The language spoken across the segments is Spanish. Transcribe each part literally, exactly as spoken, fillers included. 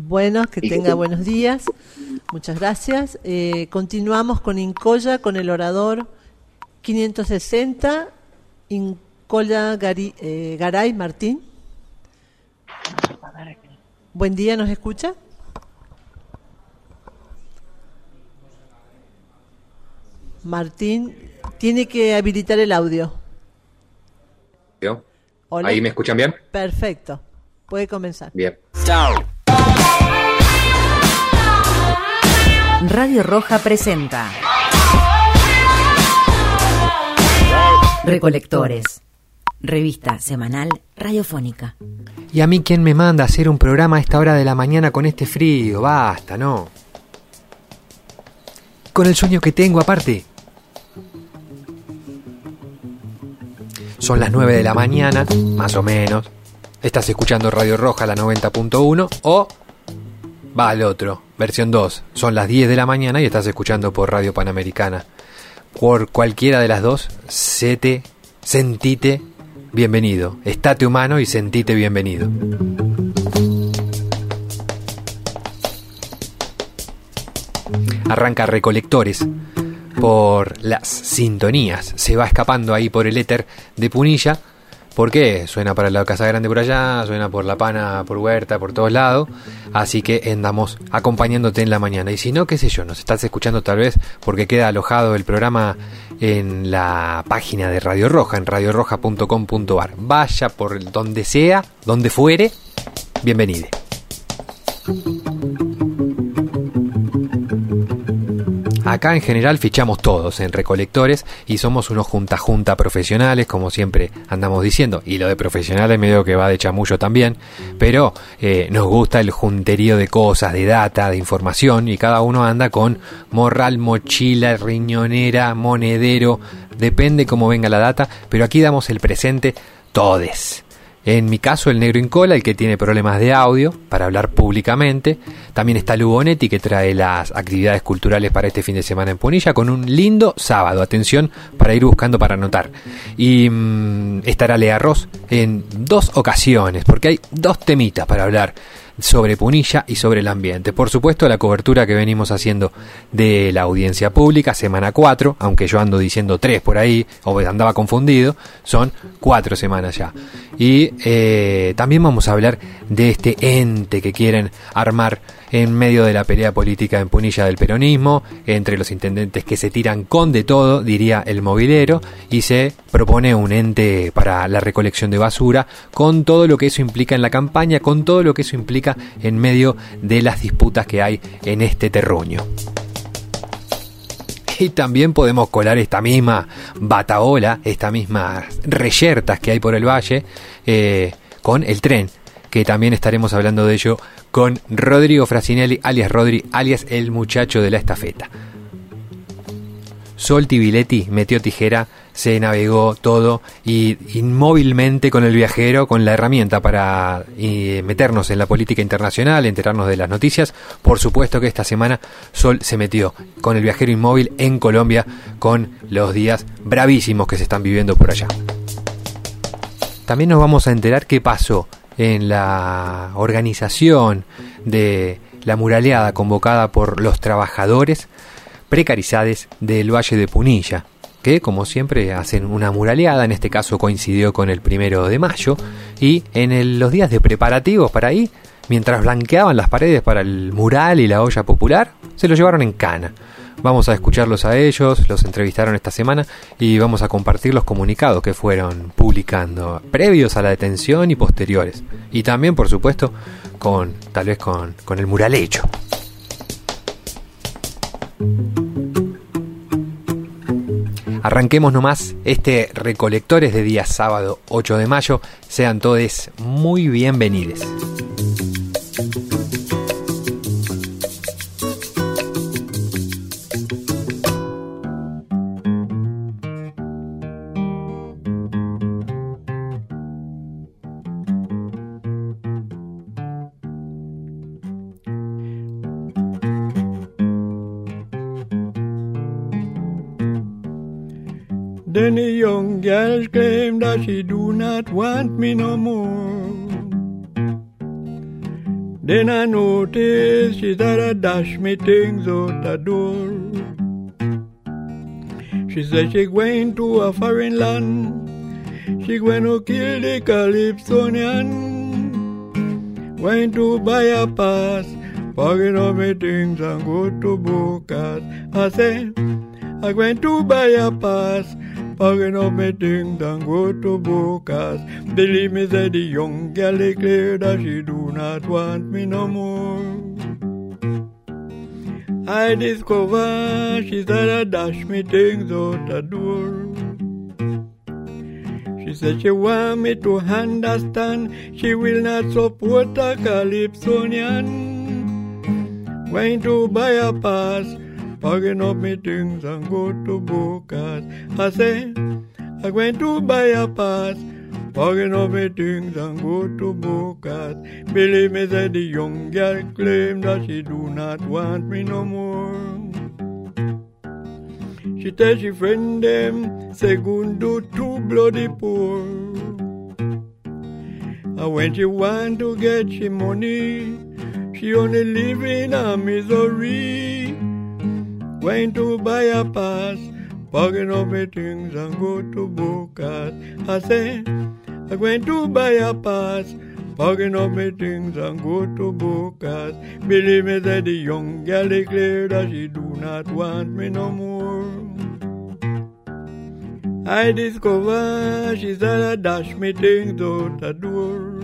Bueno, que tenga buenos días. Muchas gracias. Eh, continuamos con Incoya, con el orador quinientos sesenta, Incoya Gari, eh, Garay Martín. Buen día, ¿nos escucha? Martín, tiene que habilitar el audio. Hola. ¿Ahí me escuchan bien? Perfecto. Puede comenzar. Bien. Radio Roja presenta Recolectores, revista semanal radiofónica. ¿Y a mí quién me manda a hacer un programa a esta hora de la mañana con este frío? Basta, ¿no? Con el sueño que tengo aparte. Son las nueve de la mañana, más o menos. Estás escuchando Radio Roja, la noventa punto uno, o va al otro, versión dos. Son las diez de la mañana y estás escuchando por Radio Panamericana. Por cualquiera de las dos, sete, sentite bienvenido. Estate humano y sentite bienvenido. Arranca Recolectores por las sintonías. Se va escapando ahí por el éter de Punilla. ¿Por qué? Suena para la Casa Grande por allá, suena por La Pana, por Huerta, por todos lados. Así que andamos acompañándote en la mañana. Y si no, qué sé yo, nos estás escuchando tal vez porque queda alojado el programa en la página de Radio Roja, en radio roja punto com punto a r. Vaya por donde sea, donde fuere, bienvenido. Acá en general fichamos todos en Recolectores y somos unos junta-junta profesionales, como siempre andamos diciendo, y lo de profesionales medio que va de chamullo también, pero eh, nos gusta el junterío de cosas, de data, de información, y cada uno anda con morral, mochila, riñonera, monedero, depende cómo venga la data, pero aquí damos el presente todes. En mi caso, el negro Incola, el que tiene problemas de audio para hablar públicamente. También está Lu Bonetti, que trae las actividades culturales para este fin de semana en Punilla, con un lindo sábado. Atención, para ir buscando para anotar. Y mmm, estará Lea Ross en dos ocasiones, porque hay dos temitas para hablar sobre Punilla y sobre el ambiente. Por supuesto, la cobertura que venimos haciendo de la audiencia pública, semana cuatro, aunque yo ando diciendo tres por ahí, o andaba confundido, son cuatro semanas ya. Y eh, también vamos a hablar de este ente que quieren armar en medio de la pelea política en Punilla del peronismo, entre los intendentes que se tiran con de todo, diría el movilero, y se propone un ente para la recolección de basura, con todo lo que eso implica en la campaña, con todo lo que eso implica en medio de las disputas que hay en este terruño. Y también podemos colar esta misma bataola, estas mismas reyertas que hay por el valle, eh, con el tren, que también estaremos hablando de ello con Rodrigo Frasinelli, alias Rodri, alias el muchacho de la estafeta. Sol Tibiletti metió tijera, se navegó todo y inmóvilmente con el viajero, con la herramienta para eh, meternos en la política internacional, enterarnos de las noticias. Por supuesto que esta semana Sol se metió con el viajero inmóvil en Colombia, con los días bravísimos que se están viviendo por allá. También nos vamos a enterar qué pasó en la organización de la muraleada convocada por los trabajadores precarizados del Valle de Punilla, que como siempre hacen una muraleada. En este caso coincidió con el primero de mayo, y en el, los días de preparativos para ahí, mientras blanqueaban las paredes para el mural y la olla popular, se lo llevaron en cana. Vamos a escucharlos a ellos, los entrevistaron esta semana y vamos a compartir los comunicados que fueron publicando previos a la detención y posteriores. Y también, por supuesto, con tal vez con, con el mural hecho. Arranquemos nomás este Recolectores de día sábado ocho de mayo. Sean todos muy bienvenidos. Then the young girl claimed that she do not want me no more. Then I noticed she had a dash me things out the door. She said she going to a foreign land. She going to kill the Calypsonian. Going to buy a pass, packing up my things and go to Bocas. I say, I'm going to buy a pass, packing up my things and go to Bocas. Believe me, said the young girl declared that she do not want me no more. I discover she said I dash me things out the door. She said she want me to understand she will not support a Calypsonian. Going to buy a pass, packing up me things and go to Bocas. I say, I'm going to buy a pass, packing up me things and go to Bocas. Believe me, said the young girl claimed that she do not want me no more. She tell she friend them, segundo too bloody poor. And when she want to get she money, she only live in a misery. Going to buy a pass, packing up my things and go to Bocas. I say, I'm going to buy a pass, packing up my things and go to Bocas. Believe me, that the young girl declared that she do not want me no more. I discover she said I dash me things out the door.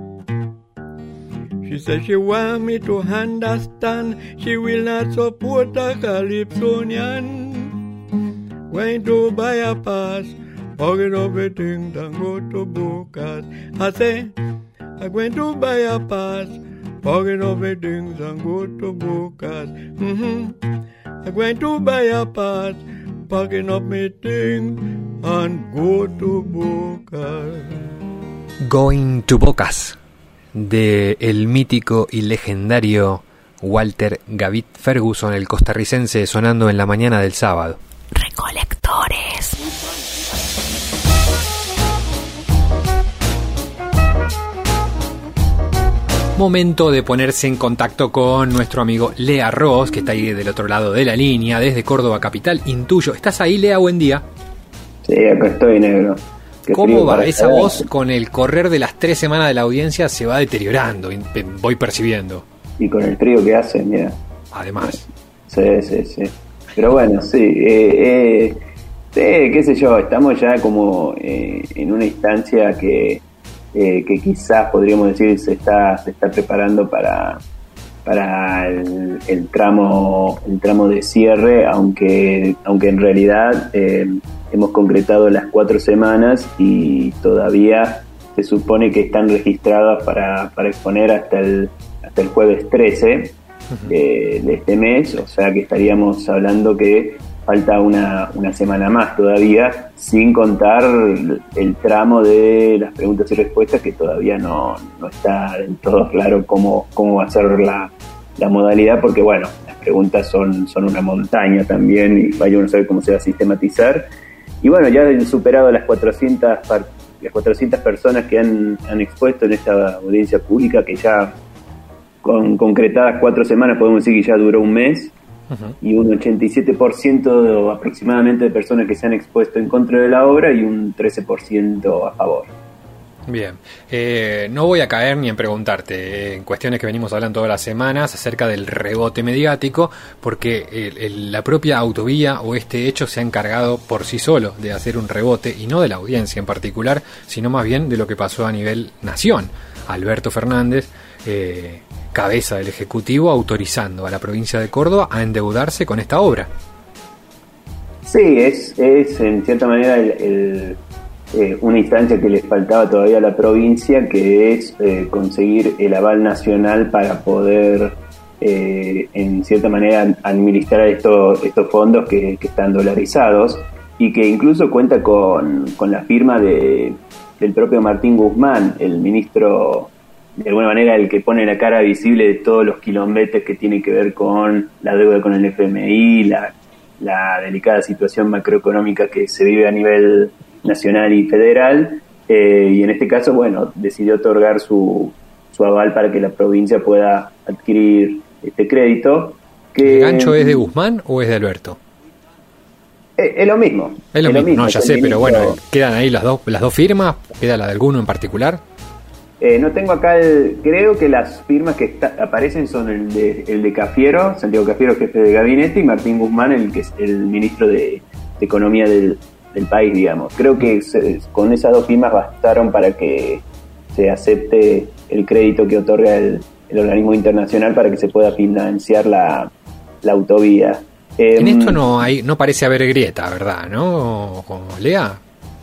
She said she want me to understand she will not support a Calypsonian. Going to buy a pass, packing up my things and go to Bocas. I say, I'm going to buy a pass, packing up my things and go to Bocas. Mm-hmm. I'm going to buy a pass, packing up my things and go to Bocas. Going to Bocas, de el mítico y legendario Walter Gavit Ferguson, el costarricense, sonando en la mañana del sábado. Recolectores. Momento de ponerse en contacto con nuestro amigo Lea Ross, que está ahí del otro lado de la línea, desde Córdoba capital, intuyo. ¿Estás ahí, Lea? Buen día. Sí, acá estoy, negro. Qué ¿Cómo va? Esa voz con el correr de las tres semanas de la audiencia se va deteriorando, voy percibiendo. Y con el frío que hace, mira. Además. Sí, sí, sí. Pero bueno, sí, eh, eh, eh, qué sé yo, estamos ya como eh, en una instancia que, eh, que quizás podríamos decir se está se está preparando para para el, el tramo el tramo de cierre, aunque aunque en realidad eh, hemos concretado las cuatro semanas y todavía se supone que están registradas para, para exponer hasta el hasta el jueves trece de, de este mes, o sea que estaríamos hablando que falta una, una semana más todavía, sin contar el, el tramo de las preguntas y respuestas, que todavía no, no está del todo claro cómo, cómo va a ser la, la modalidad, porque bueno, las preguntas son, son una montaña también y vaya uno a saber cómo se va a sistematizar. Y bueno, ya han superado las cuatrocientas, las cuatrocientas personas que han, han expuesto en esta audiencia pública, que ya con concretadas cuatro semanas podemos decir que ya duró un mes. Uh-huh. Y un ochenta y siete por ciento aproximadamente de personas que se han expuesto en contra de la obra y un trece por ciento a favor. Bien, eh, no voy a caer ni en preguntarte eh, en cuestiones que venimos hablando todas las semanas acerca del rebote mediático, porque el, el, la propia autovía o este hecho se ha encargado por sí solo de hacer un rebote, y no de la audiencia en particular, sino más bien de lo que pasó a nivel nación. Alberto Fernández, eh, cabeza del Ejecutivo, autorizando a la provincia de Córdoba a endeudarse con esta obra. Sí, es, es en cierta manera el, el, eh, una instancia que le faltaba todavía a la provincia, que es eh, conseguir el aval nacional para poder, eh, en cierta manera, administrar estos, estos fondos que, que están dolarizados, y que incluso cuenta con, con la firma de, del propio Martín Guzmán, el ministro, de alguna manera el que pone la cara visible de todos los quilombetes que tienen que ver con la deuda con el F M I, la, la delicada situación macroeconómica que se vive a nivel nacional y federal, eh, y en este caso, bueno, decidió otorgar su, su aval para que la provincia pueda adquirir este crédito. Que, ¿El gancho es de Guzmán o es de Alberto? Es, es lo mismo. Es lo, es mismo. lo mismo, no, ya sé, ministro, pero bueno, ¿quedan ahí las dos, las dos firmas? ¿Queda la de alguno en particular? Eh, no tengo acá, el, creo que las firmas que está, aparecen son el de, el de Cafiero, Santiago Cafiero, jefe de gabinete, y Martín Guzmán, el que es el ministro de, de Economía del, del país, digamos. Creo que se, con esas dos firmas bastaron para que se acepte el crédito que otorga el, el organismo internacional para que se pueda financiar la, la autovía. Eh, en esto no hay, no parece haber grieta, ¿verdad? ¿No, Lea?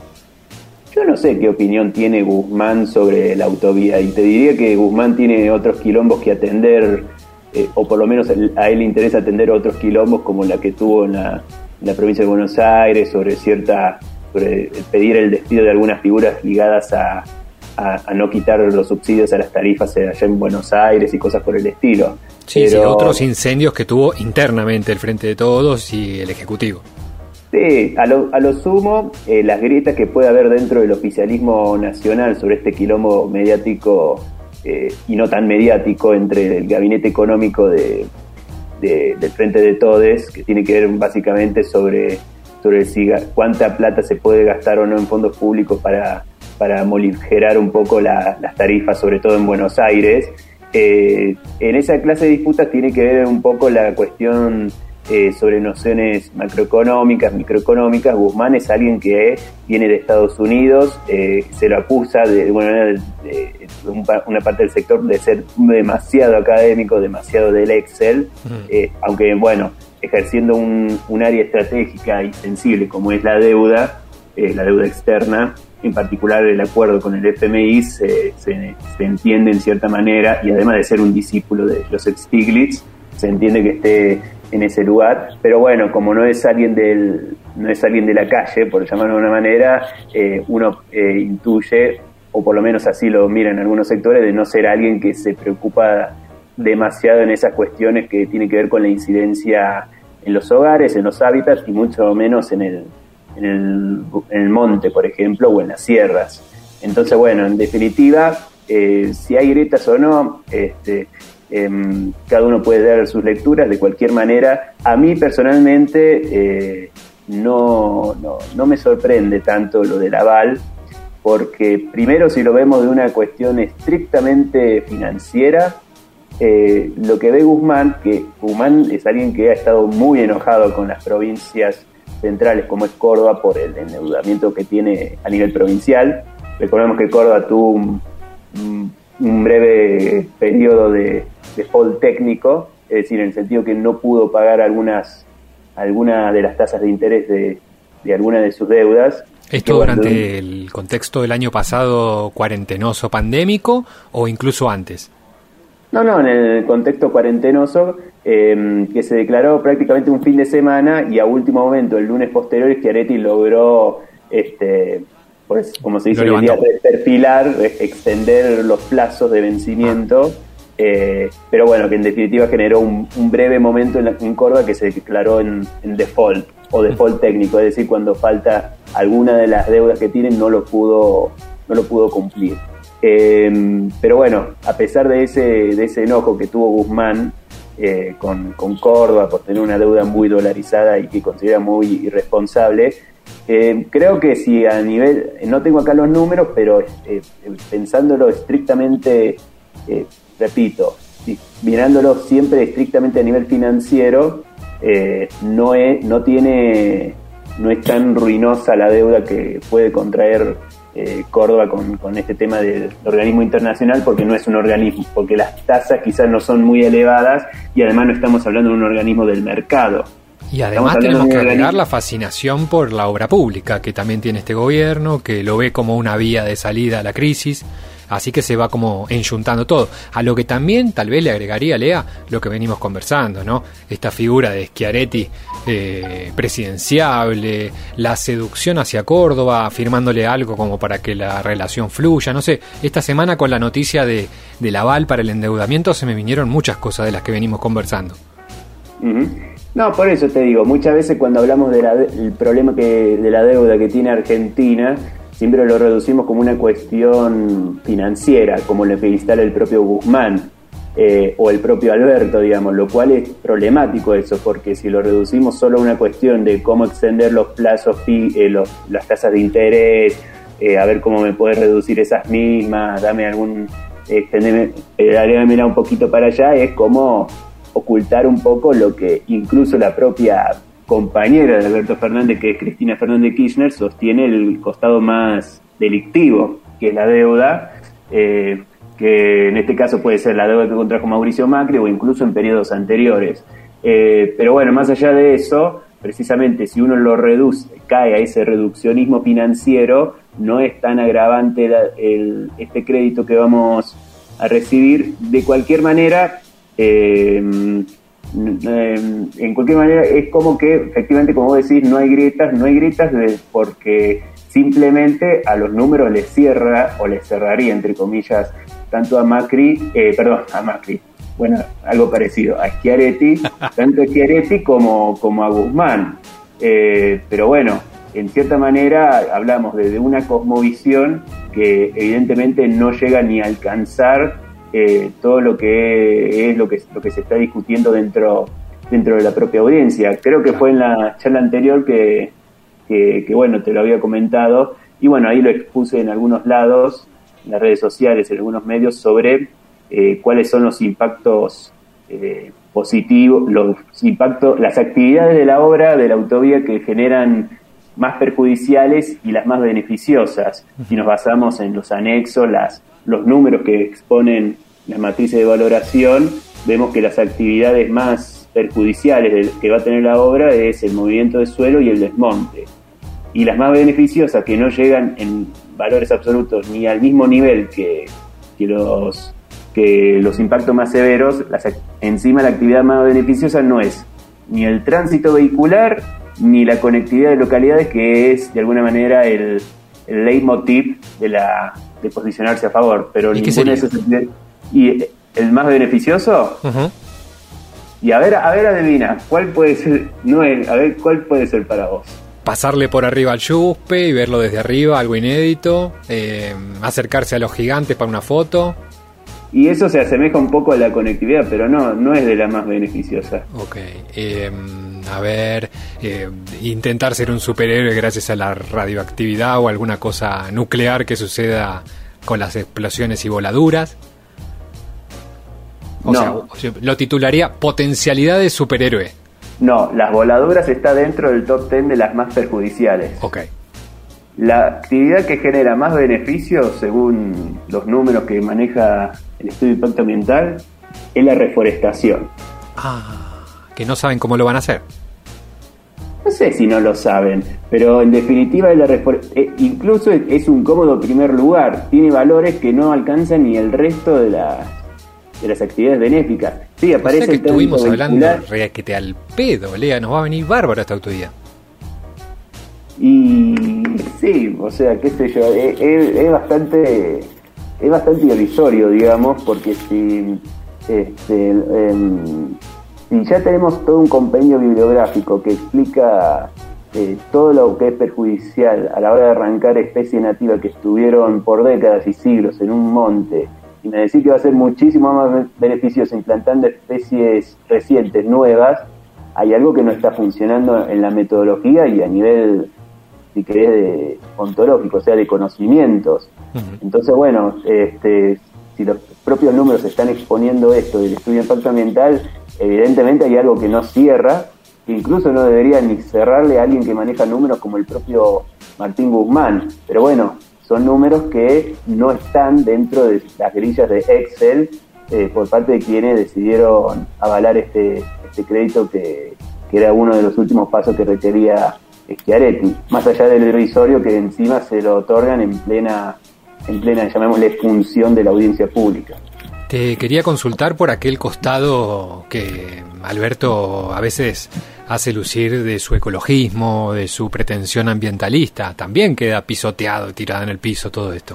Yo no sé qué opinión tiene Guzmán sobre la autovía, y te diría que Guzmán tiene otros quilombos que atender, eh, o por lo menos a él le interesa atender otros quilombos como la que tuvo en la, en la provincia de Buenos Aires sobre cierta, sobre pedir el despido de algunas figuras ligadas a, a, a no quitar los subsidios a las tarifas allá en Buenos Aires y cosas por el estilo. Sí, Pero, sí, otros incendios que tuvo internamente el Frente de Todos y el Ejecutivo. Sí, a lo, a lo sumo, eh, las grietas que puede haber dentro del oficialismo nacional sobre este quilombo mediático eh, y no tan mediático entre el gabinete económico de, de, del Frente de Todes, que tiene que ver básicamente sobre, sobre si, cuánta plata se puede gastar o no en fondos públicos para, para moligerar un poco la, las tarifas, sobre todo en Buenos Aires. Eh, en esa clase de disputas tiene que ver un poco la cuestión Eh, sobre nociones macroeconómicas, microeconómicas. Guzmán es alguien que viene de Estados Unidos, eh, se lo acusa de, de, bueno, de, de, de un, una parte del sector de ser demasiado académico, demasiado del Excel, mm. eh, aunque bueno, ejerciendo un, un área estratégica y sensible como es la deuda, eh, la deuda externa, en particular el acuerdo con el F M I se, se, se entiende en cierta manera, y además de ser un discípulo de Joseph Stiglitz, se entiende que esté en ese lugar, pero bueno, como no es alguien del no es alguien de la calle, por llamarlo de una manera, eh, uno eh, intuye, o por lo menos así lo miran algunos sectores, de no ser alguien que se preocupa demasiado en esas cuestiones que tienen que ver con la incidencia en los hogares, en los hábitats, y mucho menos en el, en el, en el monte, por ejemplo, o en las sierras. Entonces, bueno, en definitiva, eh, si hay grietas o no, este Eh, cada uno puede dar sus lecturas. De cualquier manera, a mí personalmente eh, no, no, no me sorprende tanto lo del aval, porque primero, si lo vemos de una cuestión estrictamente financiera, eh, lo que ve Guzmán, que Guzmán es alguien que ha estado muy enojado con las provincias centrales como es Córdoba por el endeudamiento que tiene a nivel provincial. Recordemos que Córdoba tuvo un, un, un breve periodo de default técnico, es decir, en el sentido que no pudo pagar algunas alguna de las tasas de interés de, de alguna de sus deudas. ¿Esto durante cuando, el contexto del año pasado cuarentenoso pandémico o incluso antes? No, no, en el contexto cuarentenoso, eh, que se declaró prácticamente un fin de semana, y a último momento, el lunes posterior, Schiaretti logró, este, pues, como se dice, perfilar, extender los plazos de vencimiento. Ah. Eh, pero bueno, que en definitiva generó un, un breve momento en, la, en Córdoba que se declaró en, en default o default técnico, es decir, cuando falta alguna de las deudas que tienen no lo pudo no lo pudo cumplir. Eh, pero bueno, a pesar de ese de ese enojo que tuvo Guzmán eh, con, con Córdoba por tener una deuda muy dolarizada y que considera muy irresponsable, eh, creo que si a nivel, no tengo acá los números, pero eh, pensándolo estrictamente, eh, repito, mirándolo siempre estrictamente a nivel financiero, eh, no es, no tiene, no es tan ruinosa la deuda que puede contraer eh, Córdoba con, con este tema del organismo internacional, porque no es un organismo, porque las tasas quizás no son muy elevadas, y además no estamos hablando de un organismo del mercado. Y además tenemos que agregar la fascinación por la obra pública que también tiene este gobierno, que lo ve como una vía de salida a la crisis. Así que se va como enyuntando todo. A lo que también tal vez le agregaría, Lea, lo que venimos conversando, ¿no? Esta figura de Schiaretti eh, presidenciable, la seducción hacia Córdoba, firmándole algo como para que la relación fluya, no sé. Esta semana con la noticia de del aval para el endeudamiento se me vinieron muchas cosas de las que venimos conversando. Uh-huh. No, por eso te digo, muchas veces cuando hablamos del de problema que de la deuda que tiene Argentina, siempre lo reducimos como una cuestión financiera, como lo que instala el propio Guzmán eh, o el propio Alberto, digamos, lo cual es problemático eso, porque si lo reducimos solo a una cuestión de cómo extender los plazos, eh, los, las tasas de interés, eh, a ver cómo me puedes reducir esas mismas, dame algún, extendeme, eh, mira un poquito para allá, es como ocultar un poco lo que incluso la propia compañera de Alberto Fernández, que es Cristina Fernández Kirchner, sostiene el costado más delictivo, que es la deuda, eh, que en este caso puede ser la deuda que contrajo Mauricio Macri o incluso en periodos anteriores. Eh, pero bueno, más allá de eso, precisamente si uno lo reduce, cae a ese reduccionismo financiero, no es tan agravante la, el, este crédito que vamos a recibir. De cualquier manera, eh, en cualquier manera es como que efectivamente, como vos decís, no hay grietas, no hay grietas de, porque simplemente a los números les cierra o les cerraría, entre comillas, tanto a Macri, eh, perdón, a Macri, bueno, algo parecido, a Schiaretti, tanto a Schiaretti como, como a Guzmán. Eh, pero bueno, en cierta manera hablamos desde una cosmovisión que evidentemente no llega ni a alcanzar Eh, todo lo que es lo que lo que se está discutiendo dentro dentro de la propia audiencia. Creo que fue en la charla anterior que, que, que bueno, te lo había comentado, y bueno, ahí lo expuse en algunos lados, en las redes sociales, en algunos medios, sobre eh, cuáles son los impactos eh, positivos, los impactos, las actividades de la obra de la autovía que generan más perjudiciales y las más beneficiosas. Si nos basamos en los anexos, las los números que exponen las matrices de valoración, vemos que las actividades más perjudiciales que va a tener la obra es el movimiento de suelo y el desmonte. Y las más beneficiosas, que no llegan en valores absolutos ni al mismo nivel que, que, los, que los impactos más severos, las, encima la actividad más beneficiosa no es ni el tránsito vehicular ni la conectividad de localidades, que es de alguna manera el, el leitmotiv de la de posicionarse a favor, pero ninguna de esas. ¿Y el más beneficioso? Uh-huh. Y a ver, a ver, adivina, ¿cuál puede ser? No es, a ver, ¿cuál puede ser para vos? Pasarle por arriba al Yuspe y verlo desde arriba, algo inédito, eh, acercarse a los gigantes para una foto. Y eso se asemeja un poco a la conectividad, pero no, no es de la más beneficiosa. Ok, eh, a ver, eh, intentar ser un superhéroe gracias a la radioactividad o alguna cosa nuclear que suceda con las explosiones y voladuras. O no. sea, lo titularía potencialidad de superhéroe. No, las voladuras está dentro del top ten de las más perjudiciales. Ok. La actividad que genera más beneficios, según los números que maneja el estudio de impacto ambiental, es la reforestación. Ah, que no saben cómo lo van a hacer. No sé si no lo saben, pero en definitiva es la refor- eh, incluso es un cómodo primer lugar. Tiene valores que no alcanzan ni el resto de las de las actividades benéficas. Sí, aparece. O sea que el estuvimos hablando vehicular. requete al pedo, Lea, nos va a venir bárbaro esta autovía. Y sí, o sea, qué sé yo, es, es, es bastante es bastante irrisorio, digamos, porque si este eh, si ya tenemos todo un compendio bibliográfico que explica eh, todo lo que es perjudicial a la hora de arrancar especies nativas que estuvieron por décadas y siglos en un monte, y me decís que va a ser muchísimo más beneficioso implantando especies recientes, nuevas, hay algo que no está funcionando en la metodología y a nivel, si querés, de ontológico, o sea, de conocimientos. Uh-huh. Entonces, bueno, este, si los propios números están exponiendo esto del estudio de impacto ambiental, evidentemente hay algo que no cierra, que incluso no debería ni cerrarle a alguien que maneja números como el propio Martín Guzmán. Pero bueno, son números que no están dentro de las grillas de Excel eh, por parte de quienes decidieron avalar este, este crédito que, que era uno de los últimos pasos que requería Schiaretti, más allá del irrisorio que encima se lo otorgan en plena, en plena, llamémosle, función de la audiencia pública. Te quería consultar por aquel costado que Alberto a veces hace lucir de su ecologismo, de su pretensión ambientalista. También queda pisoteado, tirado en el piso todo esto.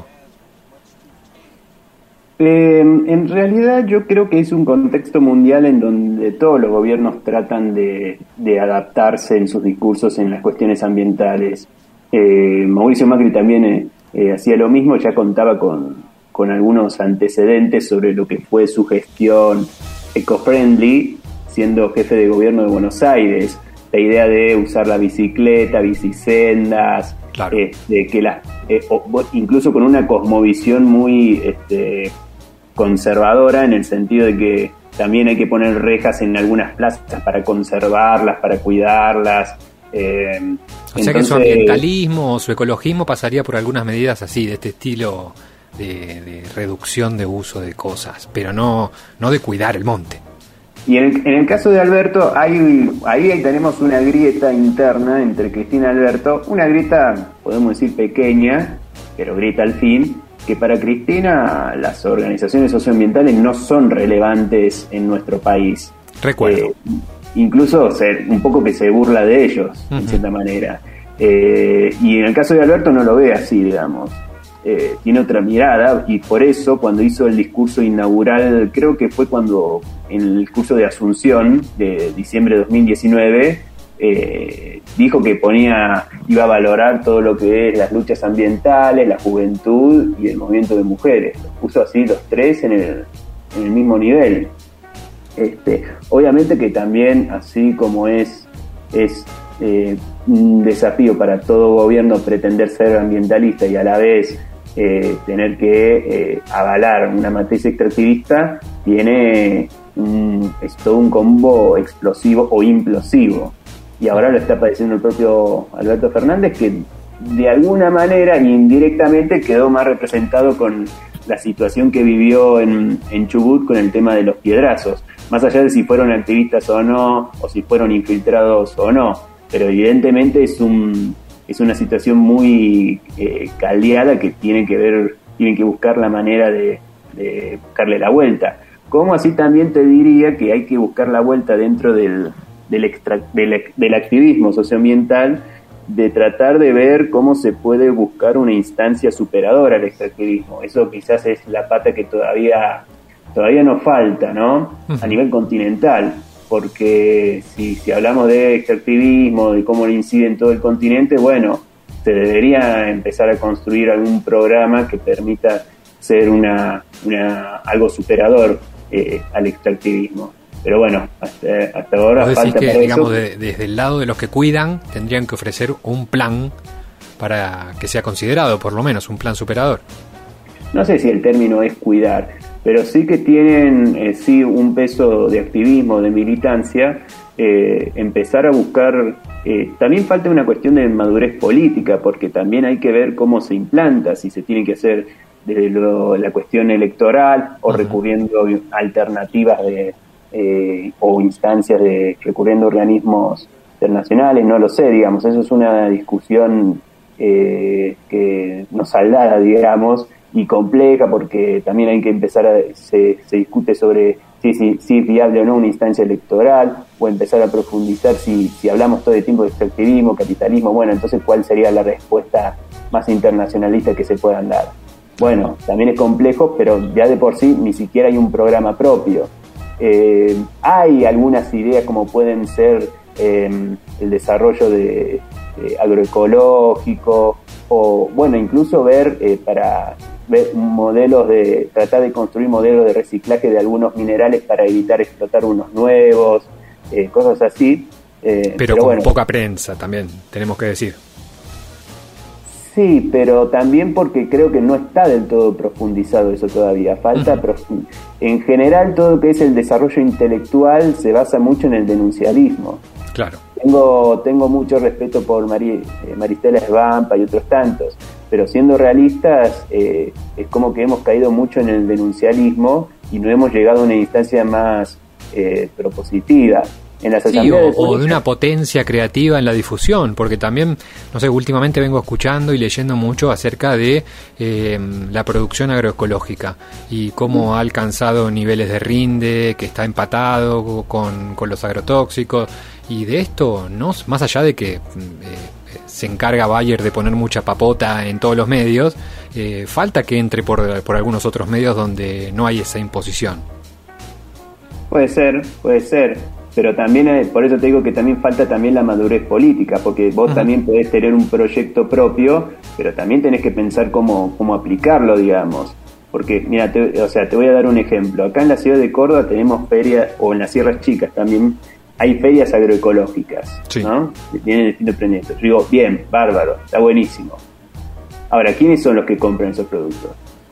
Eh, en realidad yo creo que es un contexto mundial en donde todos los gobiernos tratan de, de adaptarse en sus discursos en las cuestiones ambientales. Eh, Mauricio Macri también eh, eh, hacía lo mismo, ya contaba con, con algunos antecedentes sobre lo que fue su gestión eco-friendly, siendo jefe de gobierno de Buenos Aires. La idea de usar la bicicleta, bicisendas, claro. este, que las, eh, o, incluso con una cosmovisión muy este, conservadora, en el sentido de que también hay que poner rejas en algunas plazas para conservarlas, para cuidarlas. Eh, o sea entonces, que su ambientalismo o su ecologismo pasaría por algunas medidas así, de este estilo de, de reducción de uso de cosas, pero no, no de cuidar el monte. Y en el, en el caso de Alberto, hay, ahí tenemos una grieta interna entre Cristina y Alberto, una grieta, podemos decir, pequeña, pero grieta al fin, que para Cristina las organizaciones socioambientales no son relevantes en nuestro país. Recuerdo. Eh, incluso se, un poco que se burla de ellos, uh-huh. en cierta manera. Eh, y en el caso de Alberto no lo ve así, digamos. Eh, tiene otra mirada, y por eso cuando hizo el discurso inaugural, creo que fue cuando en el discurso de Asunción de diciembre de dos mil diecinueve, eh, dijo que ponía, iba a valorar todo lo que es las luchas ambientales, la juventud y el movimiento de mujeres. Los puso así los tres en el, en el mismo nivel. Este, obviamente que también, así como es, es eh, un desafío para todo gobierno pretender ser ambientalista y a la vez Eh, tener que eh, avalar una matriz extractivista, tiene un, es todo un combo explosivo o implosivo, y ahora lo está padeciendo el propio Alberto Fernández, que de alguna manera indirectamente quedó más representado con la situación que vivió en, en Chubut con el tema de los piedrazos, más allá de si fueron activistas o no, o si fueron infiltrados o no, pero evidentemente es un es una situación muy eh, caldeada que tiene que ver, tienen que buscar la manera de, de buscarle la vuelta. Como así también te diría que hay que buscar la vuelta dentro del, del, extra, del, del activismo socioambiental, de tratar de ver cómo se puede buscar una instancia superadora al extractivismo. Eso quizás es la pata que todavía, todavía nos falta, ¿no? Uh-huh. A nivel continental. Porque si, si hablamos de extractivismo, de cómo le incide en todo el continente, bueno, se debería empezar a construir algún programa que permita ser una, una algo superador eh, al extractivismo. Pero bueno, hasta, hasta ahora ¿Vos decís falta que, para digamos, eso. De, desde el lado de los que cuidan, tendrían que ofrecer un plan para que sea considerado, por lo menos, un plan superador? No sé si el término es cuidar, pero sí que tienen eh, sí un peso de activismo, de militancia, eh, empezar a buscar, eh, también falta una cuestión de madurez política, porque también hay que ver cómo se implanta, si se tiene que hacer desde lo, la cuestión electoral o uh-huh. recurriendo a alternativas de, eh, o instancias de, recurriendo a organismos internacionales, no lo sé, digamos, eso es una discusión eh, que no saldada, digamos, y compleja, porque también hay que empezar a, se, se discute sobre si, si, si es viable o no una instancia electoral, o empezar a profundizar si, si hablamos todo el tiempo de extractivismo, capitalismo, bueno, entonces cuál sería la respuesta más internacionalista que se puedan dar. Bueno, también es complejo, pero ya de por sí ni siquiera hay un programa propio. Eh, hay algunas ideas como pueden ser eh, el desarrollo de, de agroecológico, o bueno, incluso ver eh, para ver modelos de, tratar de construir modelos de reciclaje de algunos minerales para evitar explotar unos nuevos, eh, cosas así. Eh, pero, pero con bueno, poca prensa también, tenemos que decir. Sí, pero también porque creo que no está del todo profundizado eso todavía. Falta uh-huh. profund- En general, todo lo que es el desarrollo intelectual se basa mucho en el denuncialismo. Claro. Tengo, tengo mucho respeto por Mari, eh, Maristela Svampa y otros tantos, pero siendo realistas, eh, es como que hemos caído mucho en el denuncialismo y no hemos llegado a una instancia más eh, propositiva. En las sí, o, o de una potencia creativa en la difusión, porque también, no sé, últimamente vengo escuchando y leyendo mucho acerca de eh, la producción agroecológica y cómo ha alcanzado niveles de rinde, que está empatado con, con los agrotóxicos, y de esto, no más allá de que eh, se encarga Bayer de poner mucha papota en todos los medios, eh, falta que entre por, por algunos otros medios donde no hay esa imposición. Puede ser, puede ser. pero también, eh, por eso te digo que también falta también la madurez política, porque vos uh-huh. también podés tener un proyecto propio, pero también tenés que pensar cómo, cómo aplicarlo, digamos. Porque, mira, te, o sea, te voy a dar un ejemplo. Acá en la ciudad de Córdoba tenemos ferias, o en las Sierras Chicas también, hay ferias agroecológicas, sí. ¿no? Que tienen distintos emprendimientos. Yo digo, bien, bárbaro, está buenísimo. Ahora, ¿quiénes son los que compran esos productos?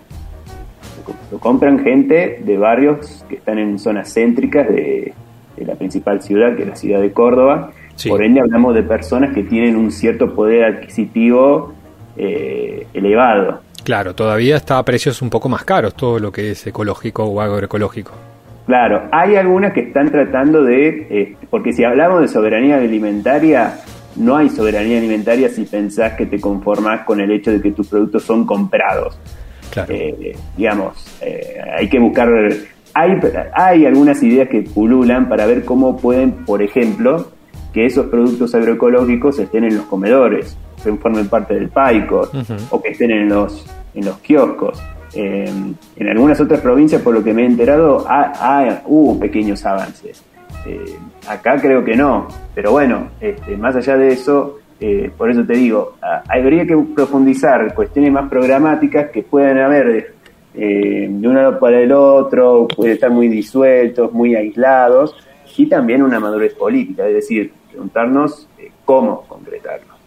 Lo compran gente de barrios que están en zonas céntricas de, de la principal ciudad, que es la ciudad de Córdoba. Sí. Por ende, hablamos de personas que tienen un cierto poder adquisitivo eh, elevado. Claro, todavía está a precios un poco más caros todo lo que es ecológico o agroecológico. Claro, hay algunas que están tratando de... Eh, porque si hablamos de soberanía alimentaria, no hay soberanía alimentaria si pensás que te conformás con el hecho de que tus productos son comprados. Claro. Eh, digamos, eh, hay que buscar... Hay, hay algunas ideas que pululan para ver cómo pueden, por ejemplo, que esos productos agroecológicos estén en los comedores, que formen parte del PAICOS, uh-huh. o que estén en los, en los kioscos. Eh, en algunas otras provincias, por lo que me he enterado, ha, ha, hubo pequeños avances. Eh, acá creo que no, pero bueno, este, más allá de eso, eh, por eso te digo, a, habría que profundizar cuestiones más programáticas que puedan haber eh, de un lado para el otro, pueden estar muy disueltos, muy aislados, y también una madurez política, es decir, preguntarnos eh, cómo concretarlo.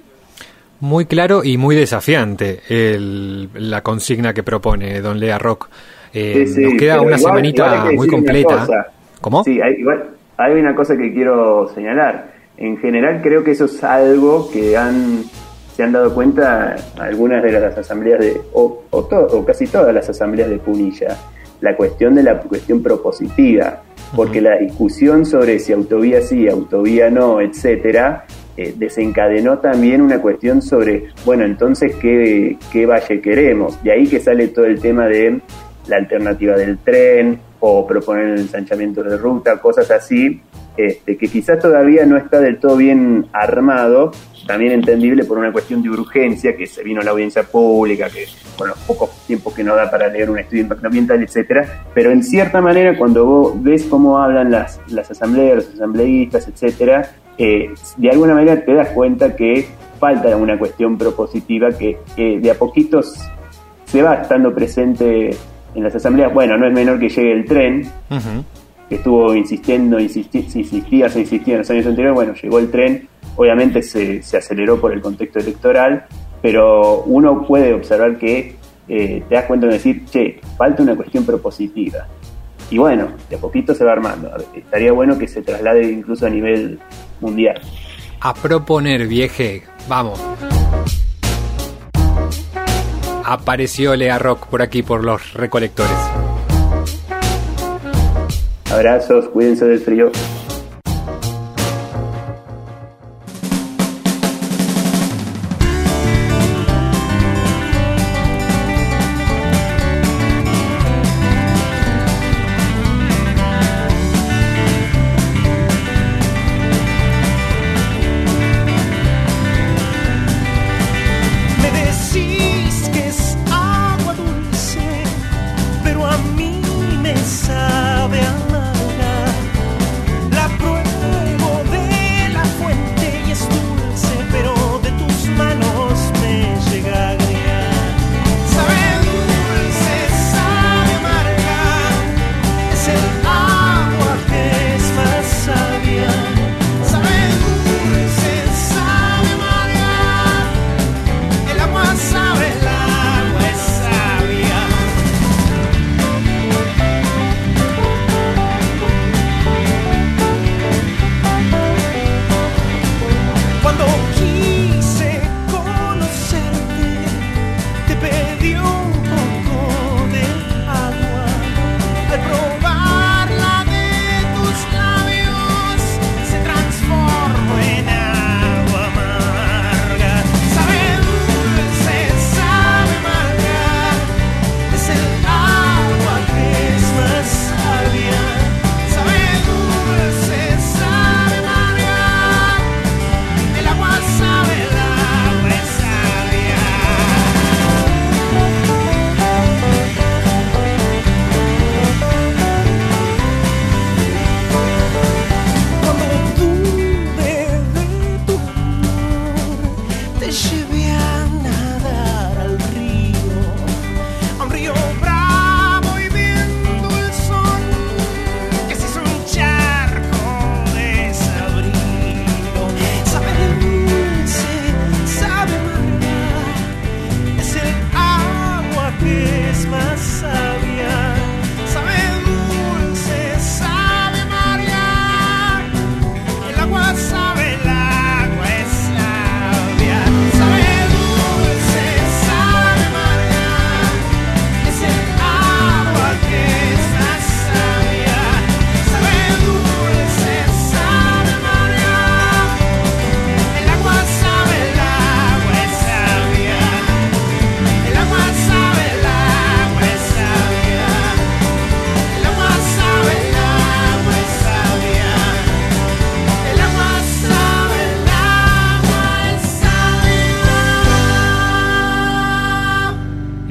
Muy claro y muy desafiante el, la consigna que propone don Lea Rock. Eh, sí, sí, nos queda una igual, semanita igual muy completa. ¿Cómo? Sí, hay, igual, hay una cosa que quiero señalar. En general creo que eso es algo que han se han dado cuenta algunas de las asambleas de o, o, to, o casi todas las asambleas de Punilla, la cuestión de la cuestión propositiva, porque uh-huh. la discusión sobre si autovía sí, autovía no, etcétera, eh, desencadenó también una cuestión sobre, bueno, entonces qué, qué valle queremos, de ahí que sale todo el tema de la alternativa del tren o proponer el ensanchamiento de ruta, cosas así, este, que quizás todavía no está del todo bien armado, también entendible por una cuestión de urgencia, que se vino a la audiencia pública, que con los pocos tiempos que nos da para leer un estudio de impacto ambiental, etcétera, pero en cierta manera cuando vos ves cómo hablan las, las asambleas, los asambleístas, etcétera, eh, de alguna manera te das cuenta que falta una cuestión propositiva que, que de a poquitos se va estando presente en las asambleas. Bueno, no es menor que llegue el tren, uh-huh. que estuvo insistiendo, insistía, insistía, se insistía en los años anteriores. Bueno, llegó el tren, obviamente se, se aceleró por el contexto electoral, pero uno puede observar que eh, te das cuenta de decir, che, falta una cuestión propositiva. Y bueno, de a poquito se va armando. Estaría bueno que se traslade incluso a nivel mundial. A proponer, vieje, vamos. Apareció Lea Rock por aquí, por los recolectores. Abrazos, cuídense del frío. Sabe amarga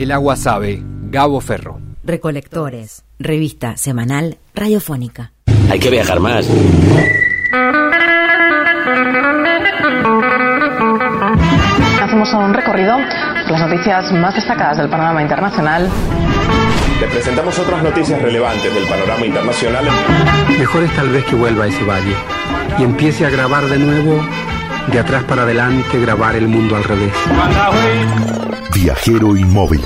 El agua sabe, Gabo Ferro. Recolectores, revista semanal radiofónica. Hay que viajar más. Hacemos un recorrido por las noticias más destacadas del panorama internacional. Le presentamos otras noticias relevantes del panorama internacional. Mejor es tal vez que vuelva a ese valle y empiece a grabar de nuevo, de atrás para adelante, grabar el mundo al revés. Viajero inmóvil.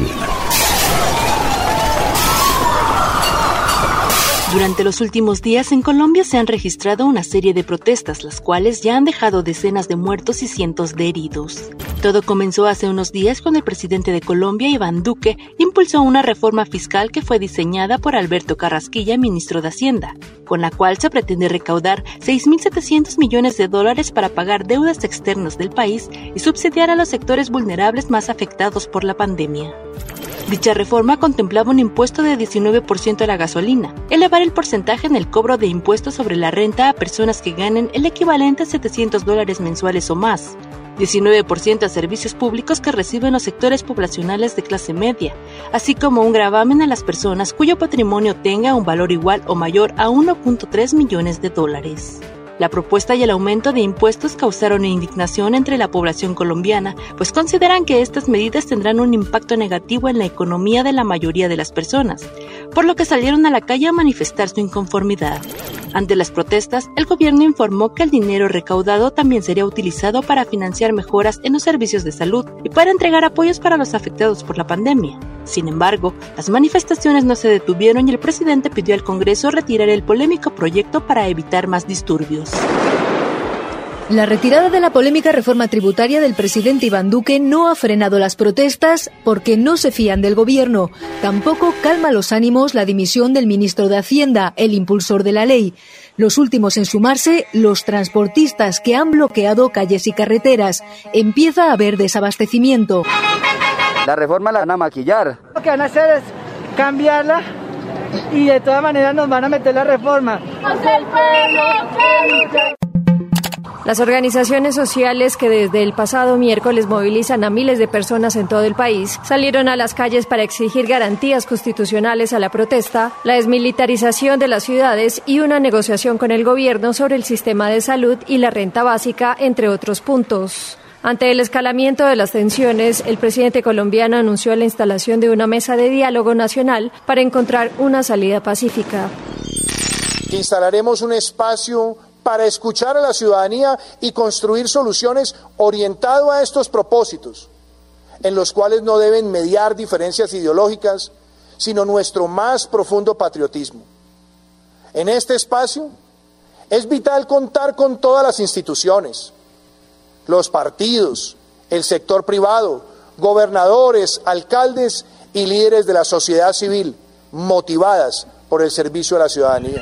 Durante los últimos días en Colombia se han registrado una serie de protestas, las cuales ya han dejado decenas de muertos y cientos de heridos. Todo comenzó hace unos días cuando el presidente de Colombia, Iván Duque, impulsó una reforma fiscal que fue diseñada por Alberto Carrasquilla, ministro de Hacienda, con la cual se pretende recaudar seis mil setecientos millones de dólares para pagar deudas externas del país y subsidiar a los sectores vulnerables más afectados por la pandemia. Dicha reforma contemplaba un impuesto de diecinueve por ciento a la gasolina, elevar el porcentaje en el cobro de impuestos sobre la renta a personas que ganen el equivalente a setecientos dólares mensuales o más, diecinueve por ciento a servicios públicos que reciben los sectores poblacionales de clase media, así como un gravamen a las personas cuyo patrimonio tenga un valor igual o mayor a uno punto tres millones de dólares. La propuesta y el aumento de impuestos causaron indignación entre la población colombiana, pues consideran que estas medidas tendrán un impacto negativo en la economía de la mayoría de las personas, por lo que salieron a la calle a manifestar su inconformidad. Ante las protestas, el gobierno informó que el dinero recaudado también sería utilizado para financiar mejoras en los servicios de salud y para entregar apoyos para los afectados por la pandemia. Sin embargo, las manifestaciones no se detuvieron y el presidente pidió al Congreso retirar el polémico proyecto para evitar más disturbios. La retirada de la polémica reforma tributaria del presidente Iván Duque no ha frenado las protestas porque no se fían del gobierno. Tampoco calma los ánimos la dimisión del ministro de Hacienda, el impulsor de la ley. Los últimos en sumarse, los transportistas que han bloqueado calles y carreteras. Empieza a haber desabastecimiento. La reforma la van a maquillar. Lo que van a hacer es cambiarla y de todas maneras nos van a meter la reforma. Las organizaciones sociales que desde el pasado miércoles movilizan a miles de personas en todo el país salieron a las calles para exigir garantías constitucionales a la protesta, la desmilitarización de las ciudades y una negociación con el gobierno sobre el sistema de salud y la renta básica, entre otros puntos. Ante el escalamiento de las tensiones, el presidente colombiano anunció la instalación de una mesa de diálogo nacional para encontrar una salida pacífica. Instalaremos un espacio para escuchar a la ciudadanía y construir soluciones orientadas a estos propósitos, en los cuales no deben mediar diferencias ideológicas, sino nuestro más profundo patriotismo. En este espacio es vital contar con todas las instituciones, los partidos, el sector privado, gobernadores, alcaldes y líderes de la sociedad civil, motivadas por el servicio a la ciudadanía.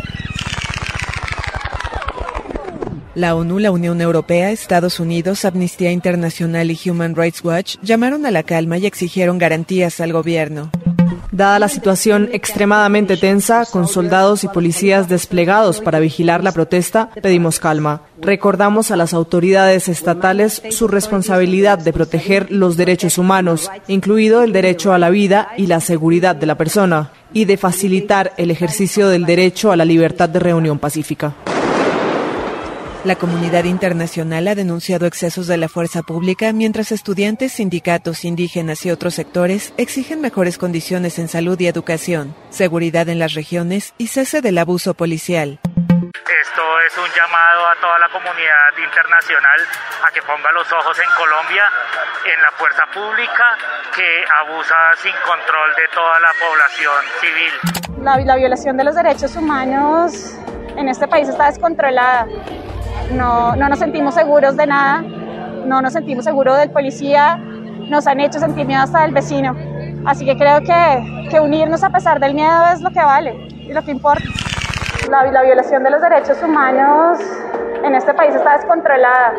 La ONU, la Unión Europea, Estados Unidos, Amnistía Internacional y Human Rights Watch llamaron a la calma y exigieron garantías al gobierno. Dada la situación extremadamente tensa, con soldados y policías desplegados para vigilar la protesta, pedimos calma. Recordamos a las autoridades estatales su responsabilidad de proteger los derechos humanos, incluido el derecho a la vida y la seguridad de la persona, y de facilitar el ejercicio del derecho a la libertad de reunión pacífica. La comunidad internacional ha denunciado excesos de la fuerza pública, mientras estudiantes, sindicatos, indígenas y otros sectores exigen mejores condiciones en salud y educación, seguridad en las regiones y cese del abuso policial. Esto es un llamado a toda la comunidad internacional a que ponga los ojos en Colombia, en la fuerza pública que abusa sin control de toda la población civil. La, la violación de los derechos humanos en este país está descontrolada. No, no nos sentimos seguros de nada, no nos sentimos seguros del policía, nos han hecho sentir miedo hasta del vecino. Así que creo que, que unirnos a pesar del miedo es lo que vale y lo que importa. La, la violación de los derechos humanos en este país está descontrolada.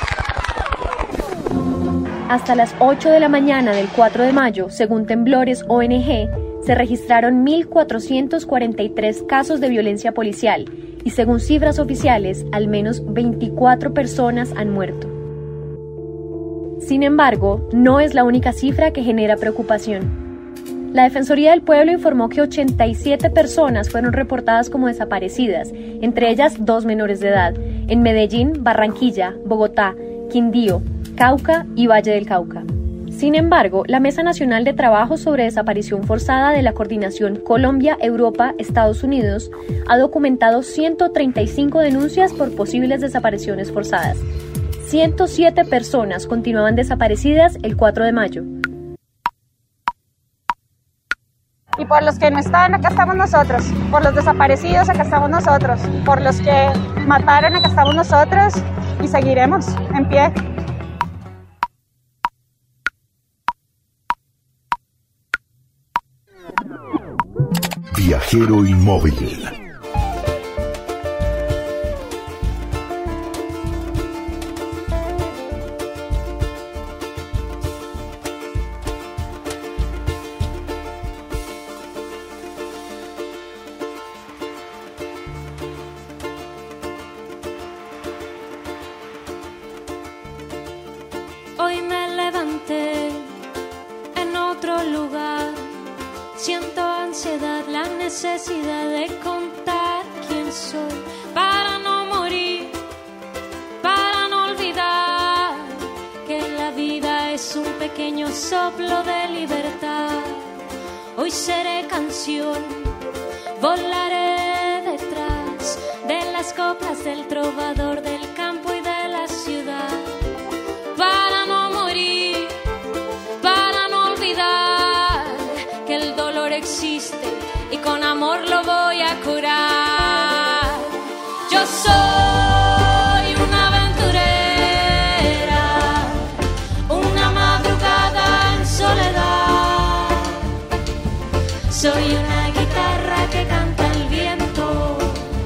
Hasta las ocho de la mañana del cuatro de mayo, según Temblores O N G, se registraron mil cuatrocientos cuarenta y tres casos de violencia policial y según cifras oficiales, al menos veinticuatro personas han muerto. Sin embargo, no es la única cifra que genera preocupación. La Defensoría del Pueblo informó que ochenta y siete personas fueron reportadas como desaparecidas, entre ellas dos menores de edad, en Medellín, Barranquilla, Bogotá, Quindío, Cauca y Valle del Cauca. Sin embargo, la Mesa Nacional de Trabajo sobre Desaparición Forzada de la Coordinación Colombia-Europa-Estados Unidos ha documentado ciento treinta y cinco denuncias por posibles desapariciones forzadas. ciento siete personas continuaban desaparecidas el cuatro de mayo. Y por los que no están, acá estamos nosotros. Por los desaparecidos, acá estamos nosotros. Por los que mataron, acá estamos nosotros. Y seguiremos en pie. Viajero inmóvil. Hoy me levanté en otro lugar. Siento ansiedad, la necesidad de contar quién soy para no morir, para no olvidar que la vida es un pequeño soplo de libertad. Hoy seré canción, volaré detrás de las coplas del trovador del campo y de la ciudad. Para no morir, para no olvidar que el dolor existe y con amor lo voy a curar. Yo soy una aventurera, una madrugada en soledad. Soy una guitarra que canta el viento,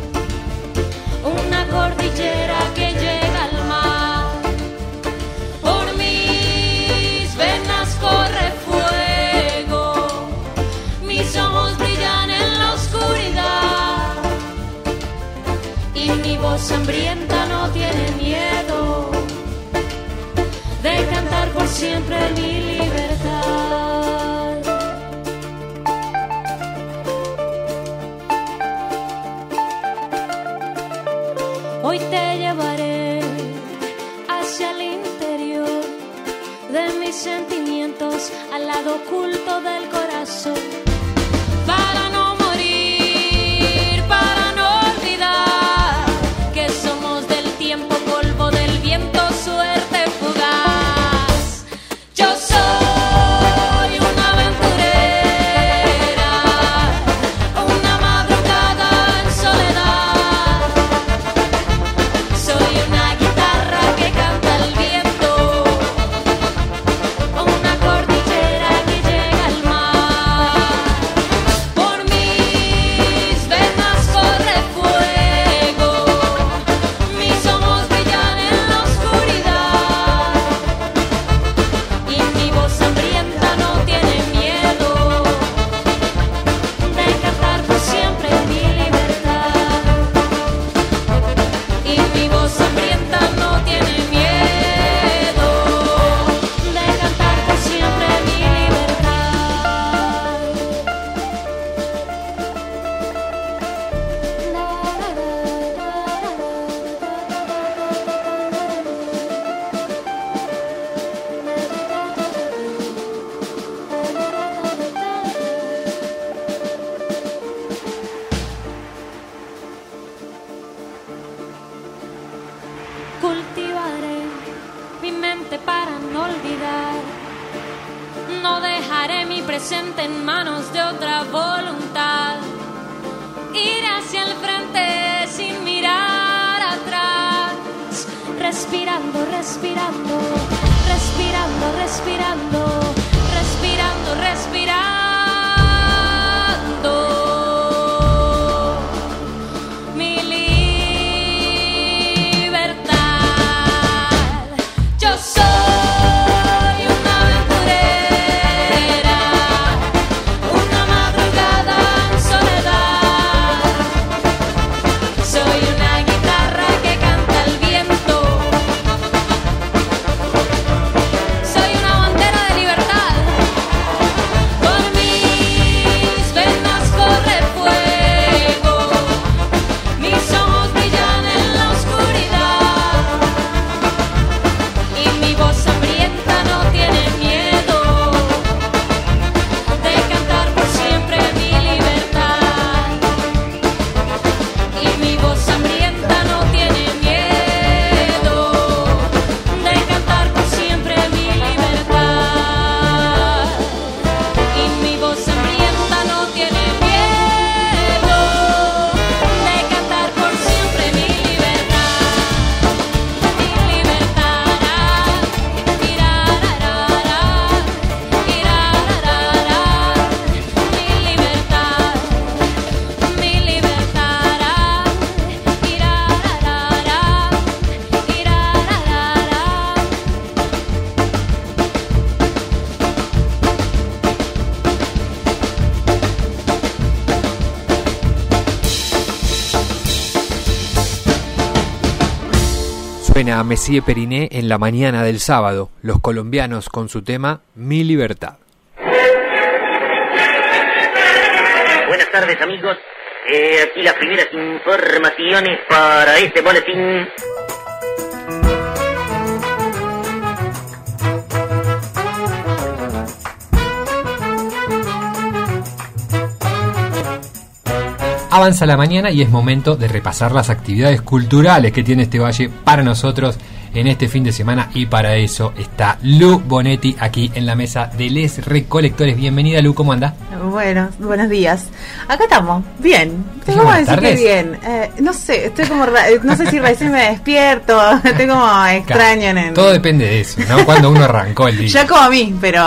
una cordillera que llega al mar. Por mis venas corre fuego, mis ojos brillan en la oscuridad y mi voz hambrienta no tiene miedo de cantar por siempre mi libertad. Hoy te llevaré hacia el interior de mis sentimientos, al lado oculto del corazón. Para no morir, para no olvidar que somos del tiempo, polvo del viento, suerte fugaz. Yo soy una aventurera, una madrugada en soledad. Soy una guitarra que canta el viento, una cordillera que llega al mar. Por mis venas corre fuego, mis ojos brillan en la oscuridad y mi voz hambrienta no tiene miedo de cantar por siempre mi libertad. Y mi voz hambrienta no tiene miedo de cantar por siempre mi libertad. Cultivaré mi mente para no olvidar. No dejaré mi presente en manos de otra voluntad. Iré hacia el frente sin mirar atrás. Respirando, respirando, respirando, respirando, respirando, respirando. Mi libertad. Yo soy una aventurera, una madrugada en soledad. Soy una guitarra que canta el viento. Soy una bandera de libertad. Por mis Suena Messier Periné en la mañana del sábado, los colombianos con su tema Mi Libertad. Buenas tardes, amigos. Eh, aquí las primeras informaciones para este boletín. Avanza la mañana y es momento de repasar las actividades culturales que tiene este valle para nosotros en este fin de semana, y para eso está Lu Bonetti aquí en la mesa de Les Recolectores. Bienvenida, Lu, ¿cómo anda? Bueno, buenos días. Acá estamos, bien. Te ¿Buenas a decir tardes? que bien. Eh, no sé, estoy como ra- no sé si recién me despierto, estoy como extraño en el... Todo depende de eso, ¿no? Cuando uno arrancó el día. Ya como a mí, pero...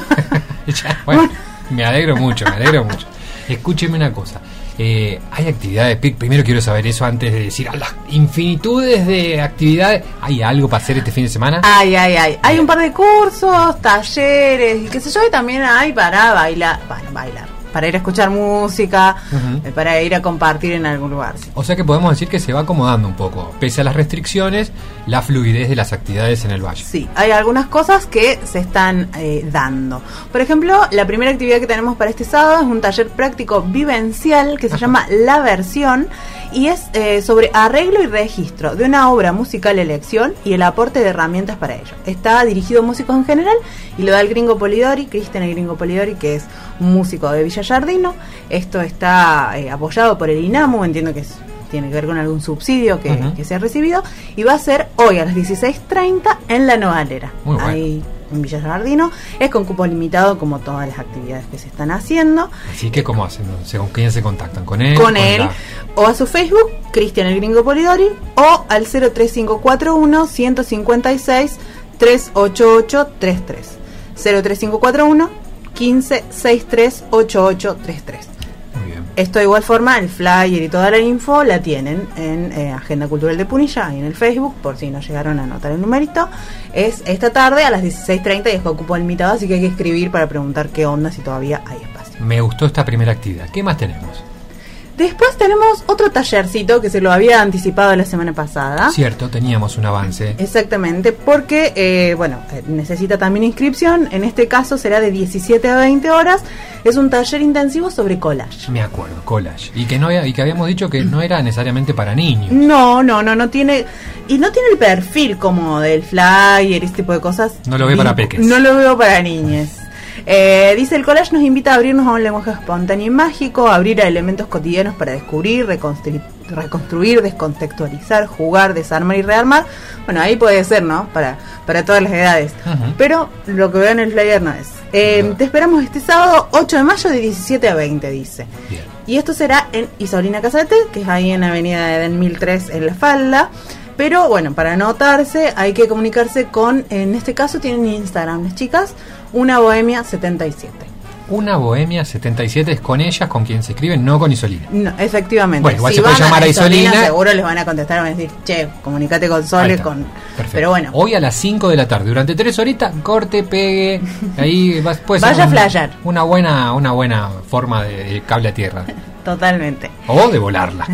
Ya, bueno, me alegro mucho, me alegro mucho. Escúcheme una cosa. Eh, hay actividades, primero quiero saber eso antes de decir a las infinitudes de actividades. ¿Hay algo para hacer este fin de semana? Ay, ay, ay. Hay un par de cursos, talleres, y qué sé yo, y también hay para bailar, bueno, bailar, para ir a escuchar música, Uh-huh. eh, para ir a compartir en algún lugar. Sí. O sea que podemos decir que se va acomodando un poco, pese a las restricciones, la fluidez de las actividades en el valle. Sí, hay algunas cosas que se están eh, dando. Por ejemplo, la primera actividad que tenemos para este sábado es un taller práctico vivencial que se llama La Versión, y es eh, sobre arreglo y registro de una obra musical elección y el aporte de herramientas para ello. Está dirigido a músicos en general y lo da el Gringo Polidori, Cristian el Gringo Polidori, que es un músico de Villa Yardino. Esto está eh, apoyado por el INAMU, entiendo que es, tiene que ver con algún subsidio que, Uh-huh. que se ha recibido, y va a ser hoy a las dieciséis treinta en La Nogalera. Muy bueno. Ahí en Villa Yardino. Es con cupo limitado, como todas las actividades que se están haciendo. Así que, ¿cómo hacen? ¿Con quién se contactan? ¿Con él? Con él, la- o a su Facebook, Cristian el Gringo Polidori, o al cero tres cinco cuatro uno, uno cinco seis, tres ocho ocho tres tres. cero tres cinco cuatro uno, uno cinco seis tres, ocho ocho tres tres. Esto de igual forma, el flyer y toda la info la tienen en eh, Agenda Cultural de Punilla, ahí en el Facebook, por si no llegaron a anotar el numerito. Es esta tarde a las dieciséis treinta y es con cupo limitado, así que hay que escribir para preguntar qué onda, si todavía hay espacio. Me gustó esta primera actividad. ¿Qué más tenemos? Después tenemos otro tallercito que se lo había anticipado la semana pasada. Cierto, teníamos un avance. Exactamente, porque eh, bueno, eh, necesita también inscripción. En este caso será de diecisiete a veinte horas. Es un taller intensivo sobre collage. Me acuerdo, collage. Y que no había- y que habíamos dicho que no era necesariamente para niños. No, no, no, no tiene, y no tiene el perfil como del flyer y este tipo de cosas. No lo ve para peques. No lo veo para niñes. Eh, dice, el collage nos invita a abrirnos a un lenguaje espontáneo y mágico, a abrir a elementos cotidianos para descubrir, reconstru- reconstruir, descontextualizar, jugar, desarmar y rearmar. Bueno, ahí puede ser, ¿no? Para, para todas las edades. Uh-huh. Pero lo que veo en el flyer no es. Eh, te esperamos este sábado ocho de mayo de diecisiete a veinte, dice. Bien. Y esto será en Isolina Casate, que es ahí en Avenida Eden mil tres en La Falda. Pero bueno, para anotarse hay que comunicarse con, en este caso tienen Instagram las chicas, Una Bohemia setenta y siete. Una Bohemia setenta y siete es con ellas, con quien se escriben, no con Isolina. No, efectivamente. Bueno, igual si se puede van llamar a Isolina. seguro les van a contestar, van a decir, che, comunicate con Ahí Sole, está. con... Perfecto. Pero bueno, Hoy a las cinco de la tarde, durante tres horitas, corte, pegue. Ahí va- puede ser Vaya a un- flashear. una buena, una buena forma de, de cable a tierra. totalmente. O de volarla.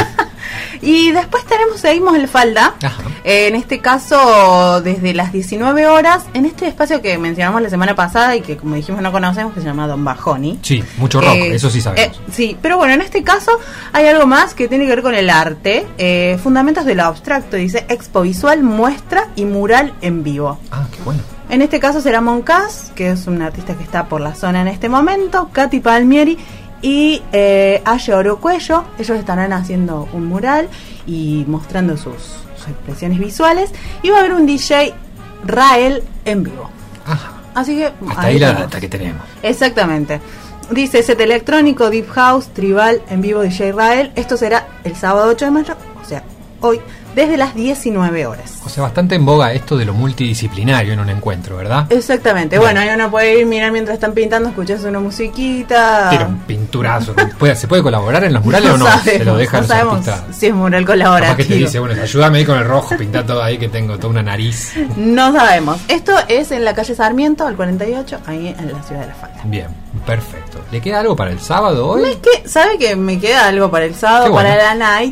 Y después tenemos, seguimos el Falda, eh, en este caso desde las diecinueve horas, en este espacio que mencionamos la semana pasada y que como dijimos no conocemos, que se llama Don Bajoni. Sí, mucho rock, Eh, eso sí sabemos. eh, sí, pero bueno, en este caso hay algo más que tiene que ver con el arte, eh, fundamentos de lo abstracto, dice expo visual, muestra y mural en vivo. Ah, qué bueno. En este caso será Moncas, que es un artista que está por la zona en este momento, Katy Palmieri y eh, Aye Orocuello. Ellos estarán haciendo un mural y mostrando sus, sus expresiones visuales. Y va a haber un D J Rael en vivo. Ajá. Así que Hasta ahí la tenemos. data que tenemos. Exactamente. Dice set electrónico, deep house, tribal, en vivo D J Rael. Esto será el sábado ocho de mayo, o sea, hoy, desde las diecinueve horas. O sea, bastante en boga esto de lo multidisciplinario en un encuentro, ¿verdad? Exactamente. Bueno, ahí uno puede ir, mirar mientras están pintando, escuchas una musiquita. Tira un pinturazo. ¿Puede- ¿Se puede colaborar en los murales o no? sabemos, Se lo dejan no los sabemos artistas. si es mural Capaz colaborativo. que te dice, bueno, ayúdame ahí con el rojo, pintá todo ahí que tengo toda una nariz. No sabemos. Esto es en la calle Sarmiento, al cuarenta y ocho, ahí en la ciudad de La Falda. Bien, perfecto. ¿Le queda algo para el sábado hoy? Es que, ¿sabe que me queda algo para el sábado, Qué bueno. para la night?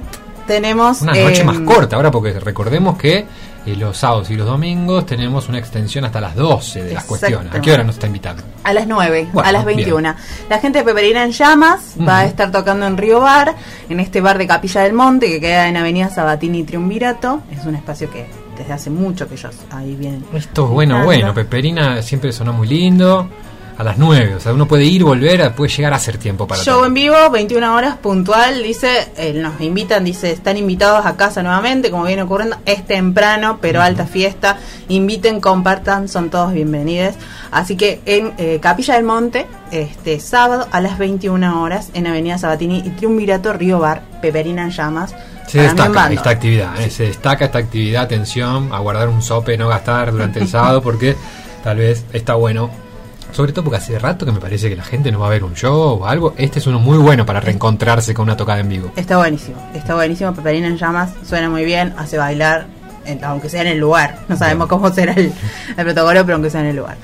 tenemos... Una noche eh, más corta ahora, porque recordemos que eh, los sábados y los domingos tenemos una extensión hasta las doce de las cuestiones. ¿A qué hora nos está invitando? A las nueve, Bueno, a las veintiuna. bien. La gente de Peperina en Llamas Ujú. va a estar tocando en Río Bar, en este bar de Capilla del Monte, que queda en Avenida Sabatini y Triunvirato. Es un espacio que desde hace mucho que ellos ahí vienen. Esto es bueno, visitando. bueno. Peperina siempre sonó muy lindo. A las nueve, o sea, uno puede ir, volver, puede llegar a hacer tiempo para Show todo. en vivo, veintiuna horas, puntual, dice, eh, nos invitan, dice, están invitados a casa nuevamente, como viene ocurriendo, es temprano, pero alta fiesta, inviten, compartan, son todos bienvenidos. Así que en eh, Capilla del Monte, este sábado a las veintiuna horas, en Avenida Sabatini y Triunvirato, Río Bar, Peperina en Llamas. Se para mí en destaca bando. esta actividad, eh, se destaca esta actividad, atención, a guardar un sope, no gastar durante el sábado, porque tal vez está bueno. Sobre todo porque hace rato que me parece que la gente no va a ver un show o algo. Este es uno muy bueno para reencontrarse con una tocada en vivo. Está buenísimo, está buenísimo. Peperina en Llamas suena muy bien, hace bailar, en- aunque sea en el lugar. No sabemos cómo será el, el protocolo, pero aunque sea en el lugar.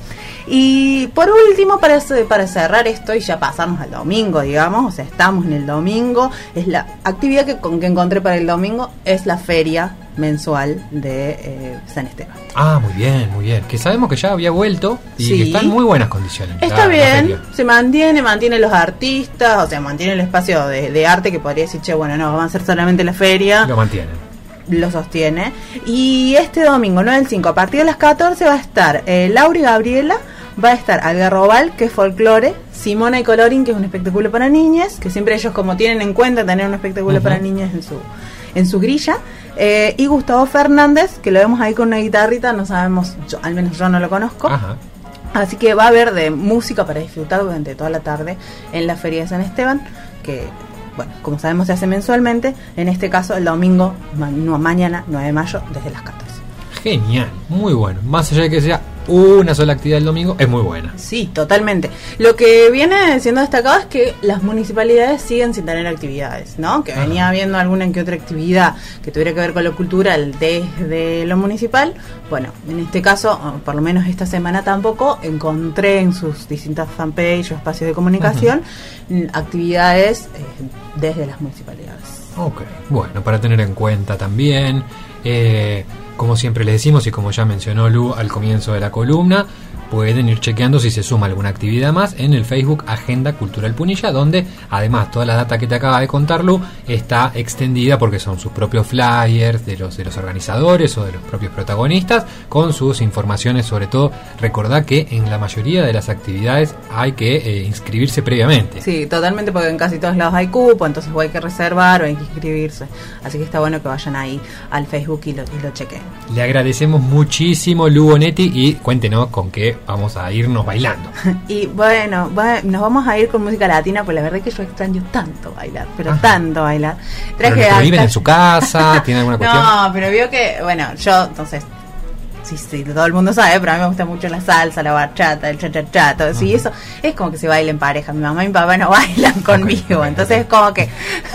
Y por último, para, ce- para cerrar esto y ya pasarnos al domingo, digamos, o sea, estamos en el domingo, es la actividad que, con, que encontré para el domingo, es la feria mensual de eh, San Esteban. Ah, muy bien, muy bien. Que sabemos que ya había vuelto y Sí. que está en muy buenas condiciones. Está la- la bien, feria. se mantiene, mantiene los artistas, o sea, mantiene el espacio de, de arte que podría decir, che, bueno, no, vamos a hacer solamente la feria. Lo mantienen. Lo sostiene. Y este domingo, nueve del cinco, a partir de las catorce va a estar eh, Laura y Gabriela, va a estar Algarrobal, que es folclore, Simona y Colorín, que es un espectáculo para niñas, que siempre ellos como tienen en cuenta tener un espectáculo Ujú. para niñas en su en su grilla, eh, y Gustavo Fernández, que lo vemos ahí con una guitarrita, no sabemos, yo, al menos yo no lo conozco. Ajá. Así que va a haber de música para disfrutar durante toda la tarde en la Feria de San Esteban, que, bueno, como sabemos se hace mensualmente, en este caso el domingo, ma- no, mañana, nueve de mayo, desde las catorce. Genial, muy bueno. Más allá de que sea una sola actividad el domingo, es muy buena. Sí, totalmente. Lo que viene siendo destacado es que las municipalidades siguen sin tener actividades, ¿no? Que Ajá. venía habiendo alguna que otra actividad que tuviera que ver con lo cultural desde lo municipal. Bueno, en este caso, o por lo menos esta semana tampoco, encontré en sus distintas fanpages o espacios de comunicación mm, actividades eh, desde las municipalidades. Ok, bueno, para tener en cuenta también, eh, como siempre les decimos y como ya mencionó Lu al comienzo de la columna, pueden ir chequeando si se suma alguna actividad más en el Facebook Agenda Cultural Punilla, donde además toda la data que te acaba de contar Lu está extendida porque son sus propios flyers de los de los organizadores o de los propios protagonistas con sus informaciones. Sobre todo recordá que en la mayoría de las actividades hay que eh, inscribirse previamente. Sí, totalmente, porque en casi todos lados hay cupo, entonces o hay que reservar o hay que inscribirse. Así que está bueno que vayan ahí al Facebook y lo, y lo chequen. Le agradecemos muchísimo Lu Bonetti y cuéntenos con qué vamos a irnos bailando. Y bueno, va- nos vamos a ir con música latina, pues la verdad es que yo extraño tanto bailar, pero Ajá. tanto bailar. ¿Pero, Traje pero acá- viven en su casa? ¿Tiene alguna cuestión? No, pero vio que, bueno, yo, entonces, sí, sí, todo el mundo sabe, pero a mí me gusta mucho la salsa, la bachata, el cha-cha-cha, todo eso. Y eso es como que se baila en pareja. Mi mamá y mi papá no bailan conmigo, entonces es como que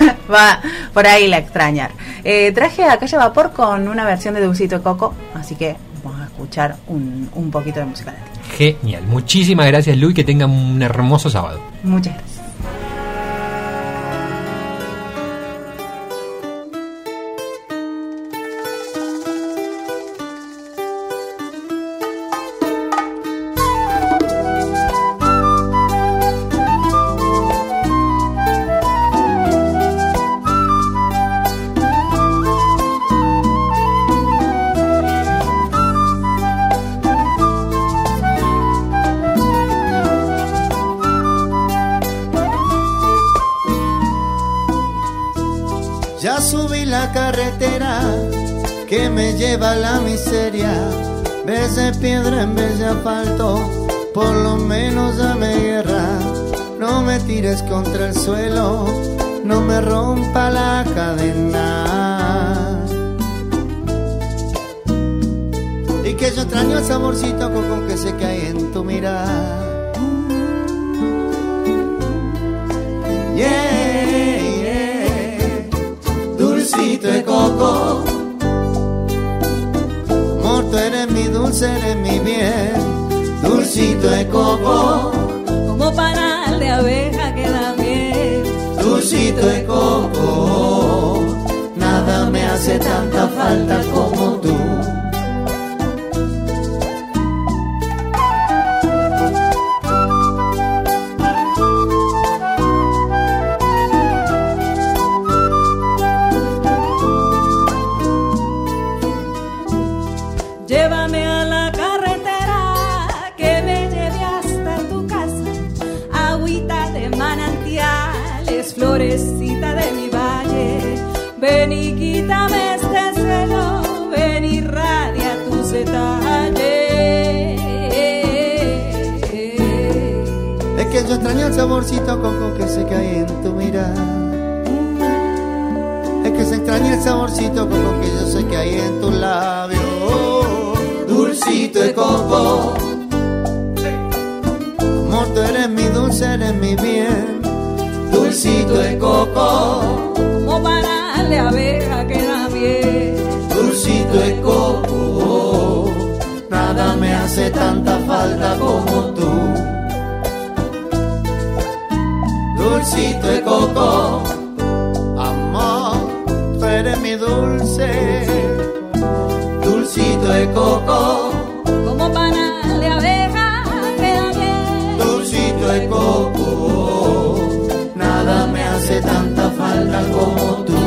va por ahí la extrañar. Eh, traje a Calle Vapor con una versión de Dulcito de Coco, así que vamos a escuchar un, un poquito de música latina. Genial. Muchísimas gracias, Lu, y que tengan un hermoso sábado. Muchas gracias. Ya subí la carretera que me lleva a la miseria. Vez de piedra en vez de asfalto, por lo menos dame guerra. No me tires contra el suelo, no me rompa la cadena. Y que yo extraño el saborcito coco que sé que hay en tu mirada. Yeah, yeah. Dulcito de coco, amor, tú eres mi dulce, eres mi bien. Dulcito de coco, como panal de abeja que da miel. Dulcito de coco, nada hace tanta falta como tú. Llévame a la carretera que me lleve hasta tu casa, agüita de manantiales, florecita de mi valle. Ven y quítame este celo, ven y radia tus detalles. Es que yo extraño el saborcito coco que sé que hay en tu mirada. Es que se extraña el saborcito coco que yo sé que hay en tus labios. Dulcito de coco, amor, tú eres mi dulce, eres mi bien. Dulcito de coco, como para la abeja que da miel. Dulcito de coco, nada me hace tanta falta como tú. Dulcito de coco, amor, tú eres mi dulce. Dulcito de coco, como pana de abeja que da miel. Dulcito de coco, nada me hace tanta falta como tú.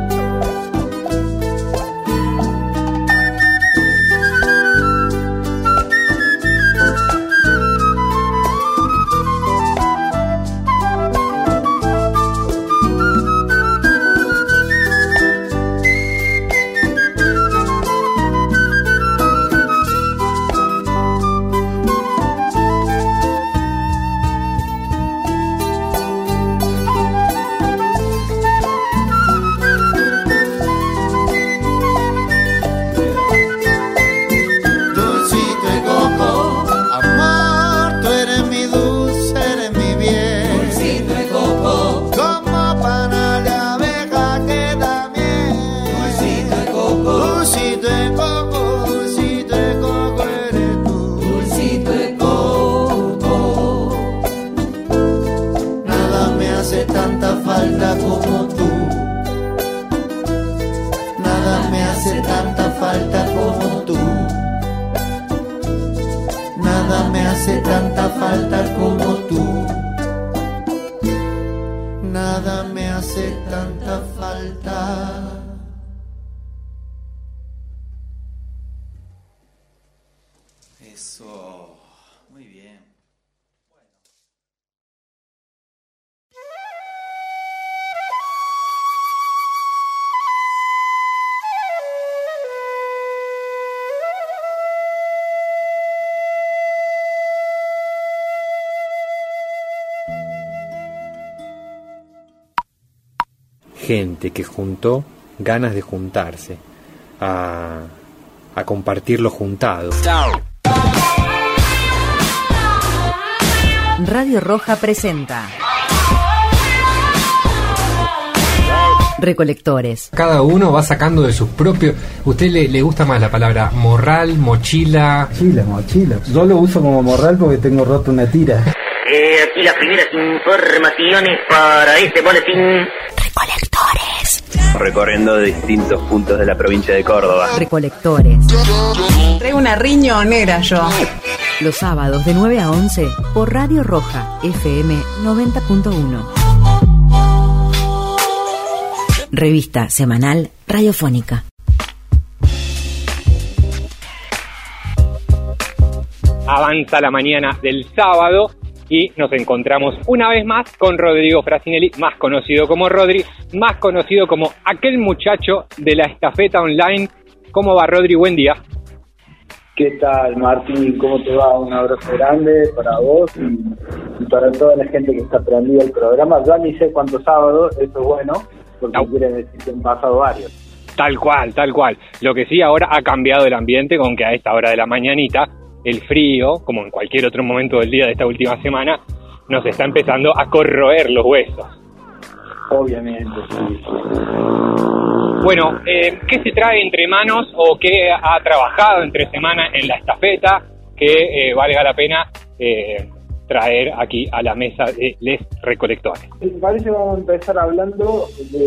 Tanta falta como tú, nada me hace tanta falta. Eso, muy bien. Gente que juntó ganas de juntarse, a, a compartir lo juntado. Radio Roja presenta Recolectores. Cada uno va sacando de sus propios... ¿Usted le, le gusta más la palabra morral, mochila? Mochila, mochila. Yo lo uso como morral porque tengo roto una tira. Eh, aquí las primeras informaciones para este boletín. Recolectores. Recorriendo distintos puntos de la provincia de Córdoba. Recolectores. Traigo una riñonera yo. Los sábados de nueve a once por Radio Roja, F M noventa punto uno. Revista semanal radiofónica. Avanza la mañana del sábado y nos encontramos una vez más con Rodrigo Frasinelli, más conocido como Rodri, más conocido como aquel muchacho de la estafeta online. ¿Cómo va, Rodri? Buen día. ¿Qué tal, Martín? ¿Cómo te va? Un abrazo grande para vos y, y para toda la gente que está prendida el programa. Ya ni sé cuántos sábados, eso es bueno, porque no. Quiere decir que han pasado varios. Tal cual, tal cual. Lo que sí, ahora ha cambiado el ambiente con que a esta hora de la mañanita el frío, como en cualquier otro momento del día de esta última semana, nos está empezando a corroer los huesos. Obviamente, sí. Bueno, eh, ¿qué se trae entre manos o qué ha trabajado entre semana en la estafeta que eh, valga la pena eh, traer aquí a la mesa de les recolectores? Me parece que vamos a empezar hablando de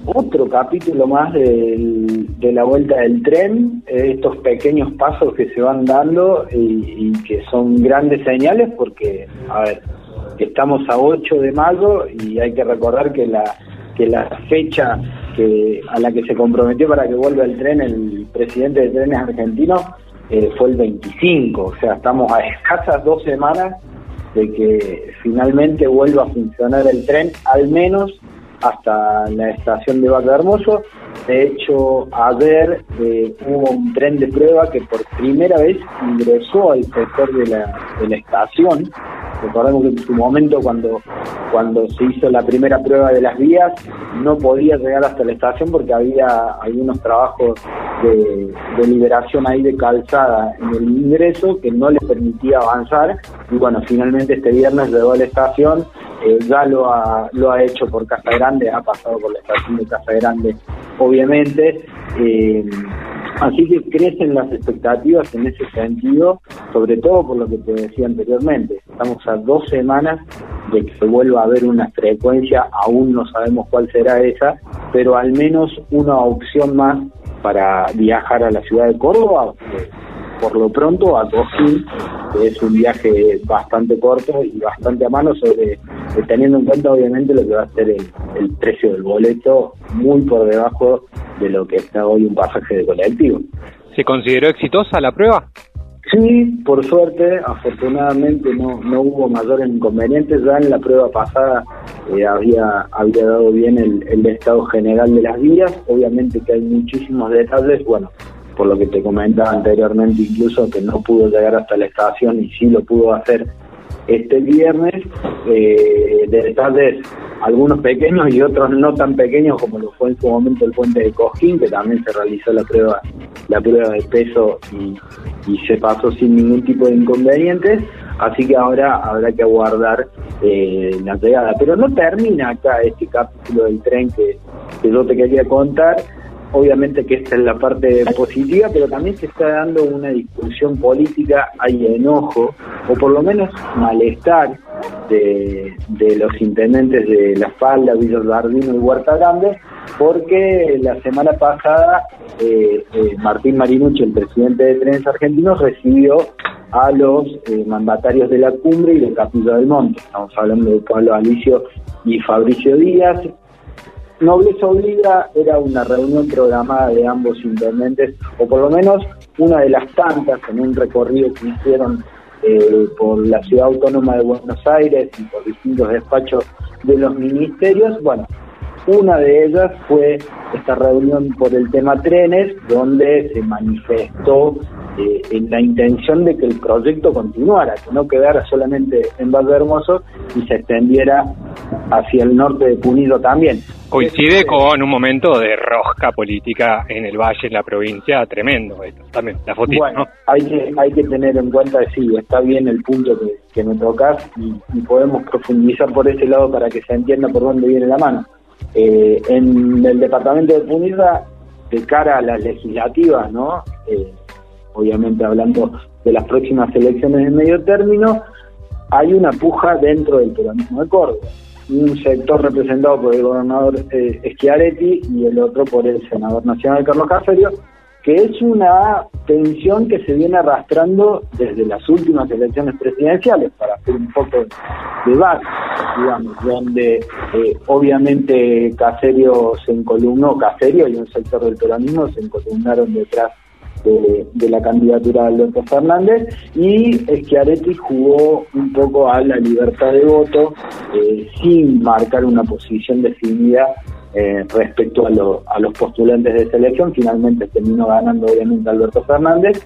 otro capítulo más de, de la vuelta del tren, eh, estos pequeños pasos que se van dando y, y que son grandes señales porque, a ver, estamos a ocho de mayo y hay que recordar que la que la fecha que a la que se comprometió para que vuelva el tren el presidente de Trenes Argentinos eh, fue el veinticinco, o sea, estamos a escasas dos semanas de que finalmente vuelva a funcionar el tren, al menos hasta la estación de Vaca Hermoso. De hecho, ayer eh, hubo un tren de prueba que por primera vez ingresó al sector de la, de la estación. Recordemos que en su momento, cuando, cuando se hizo la primera prueba de las vías, no podía llegar hasta la estación porque había algunos trabajos de, de liberación ahí de calzada en el ingreso que no le permitía avanzar. Y bueno, finalmente este viernes llegó a la estación. Eh, ya lo ha, lo ha hecho por Casa Grande, ha pasado por la estación de Casa Grande, obviamente. Eh, así que crecen las expectativas en ese sentido, sobre todo por lo que te decía anteriormente. Estamos a dos semanas de que se vuelva a haber una frecuencia, aún no sabemos cuál será esa, pero al menos una opción más para viajar a la ciudad de Córdoba, por lo pronto a Cosquín, que es un viaje bastante corto y bastante a mano, sobre teniendo en cuenta obviamente lo que va a ser el, el precio del boleto, muy por debajo de lo que está hoy un pasaje de colectivo. ¿Se consideró exitosa la prueba? Sí, por suerte, afortunadamente no, no hubo mayores inconvenientes. Ya en la prueba pasada eh, había, había dado bien el, el estado general de las vías. Obviamente que hay muchísimos detalles, bueno, por lo que te comentaba anteriormente, incluso que no pudo llegar hasta la estación y sí lo pudo hacer este viernes, eh, de detalles algunos pequeños y otros no tan pequeños como lo fue en su momento el puente de Cosquín, que también se realizó la prueba la prueba de peso y, y se pasó sin ningún tipo de inconvenientes, así que ahora habrá que aguardar eh, la llegada. Pero no termina acá este capítulo del tren que, que yo te quería contar. Obviamente que esta es la parte positiva, pero también se está dando una discusión política, hay enojo, o por lo menos malestar de, de los intendentes de La Falda, Villa Giardino y Huerta Grande, porque la semana pasada eh, eh, Martín Marinucci, el presidente de Trenes Argentinos, recibió a los eh, mandatarios de la Cumbre y de Capilla del Monte. Estamos hablando de Pablo Alicio y Fabricio Díaz. Nobleza Obliga era una reunión programada de ambos intendentes, o por lo menos una de las tantas en un recorrido que hicieron eh, por la Ciudad Autónoma de Buenos Aires y por distintos despachos de los ministerios. Bueno, una de ellas fue esta reunión por el tema trenes, donde se manifestó eh, en la intención de que el proyecto continuara, que no quedara solamente en Valle Hermoso y se extendiera hacia el norte de Punído también. Coincide Entonces, con un momento de rosca política en el valle, en la provincia, tremendo esto, también, la fotito, bueno, ¿no? hay que, hay que tener en cuenta, sí, está bien el punto que, que me tocas y, y podemos profundizar por ese lado para que se entienda por dónde viene la mano. Eh, en el departamento de Punilla, de cara a las legislativas, ¿no? Eh, obviamente hablando de las próximas elecciones de medio término, hay una puja dentro del peronismo de Córdoba. Un sector representado por el gobernador eh, Schiaretti y el otro por el senador nacional Carlos Caserio, que es una tensión que se viene arrastrando desde las últimas elecciones presidenciales, para hacer un poco de base, digamos, donde eh, obviamente Caserio se encolumnó, Caserio y un sector del peronismo se encolumnaron detrás de, de la candidatura de Alberto Fernández, y Schiaretti jugó un poco a la libertad de voto eh, sin marcar una posición definida Eh, respecto a, lo, a los postulantes de selección. Finalmente terminó ganando obviamente Alberto Fernández,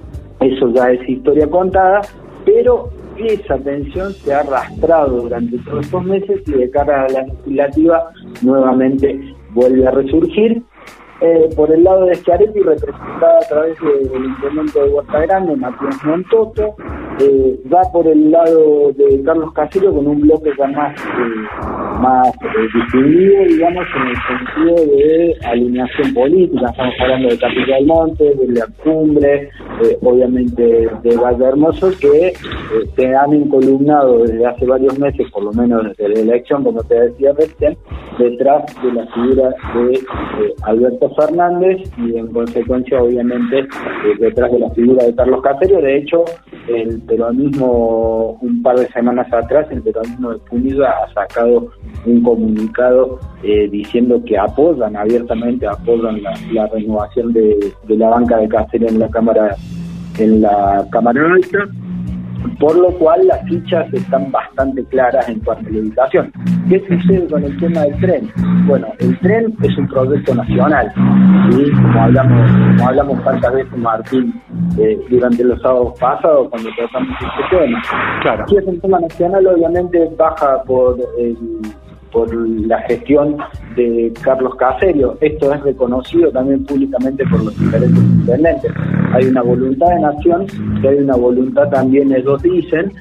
eso ya es historia contada, pero esa tensión se ha arrastrado durante todos estos meses y de cara a la legislativa nuevamente vuelve a resurgir. Eh, por el lado de Schiaretti, representada a través del intendente de Huerta Grande, Matías Montoto, eh, va por el lado de Carlos Caserio con un bloque ya más, eh, más eh, distinguido, digamos, en el sentido de alineación política. Estamos hablando de Capilla del Monte, de La Cumbre, eh, obviamente de Valle Hermoso, que eh, se han encolumnado desde hace varios meses, por lo menos desde la elección, como te decía recién, detrás de la figura de eh, Alberto Fernández y en consecuencia, obviamente, eh, detrás de la figura de Carlos Caserio. De hecho, el peronismo, un par de semanas atrás, el peronismo de Punilla ha sacado un comunicado eh, diciendo que apoyan abiertamente, apoyan la, la renovación de, de la banca de Caserio en la Cámara, en la Cámara Alta, por lo cual las fichas están bastante claras en cuanto a la ubicación. ¿Qué sucede con el tema del tren? Bueno, el tren es un proyecto nacional, ¿sí? Como hablamos, como hablamos tantas veces, Martín, eh, durante los sábados pasados, cuando tratamos este tema. Claro. Si es un tema nacional, obviamente baja por el por la gestión de Carlos Caserio. Esto es reconocido también públicamente por los diferentes intendentes. Hay una voluntad de nación, y hay una voluntad también, ellos dicen,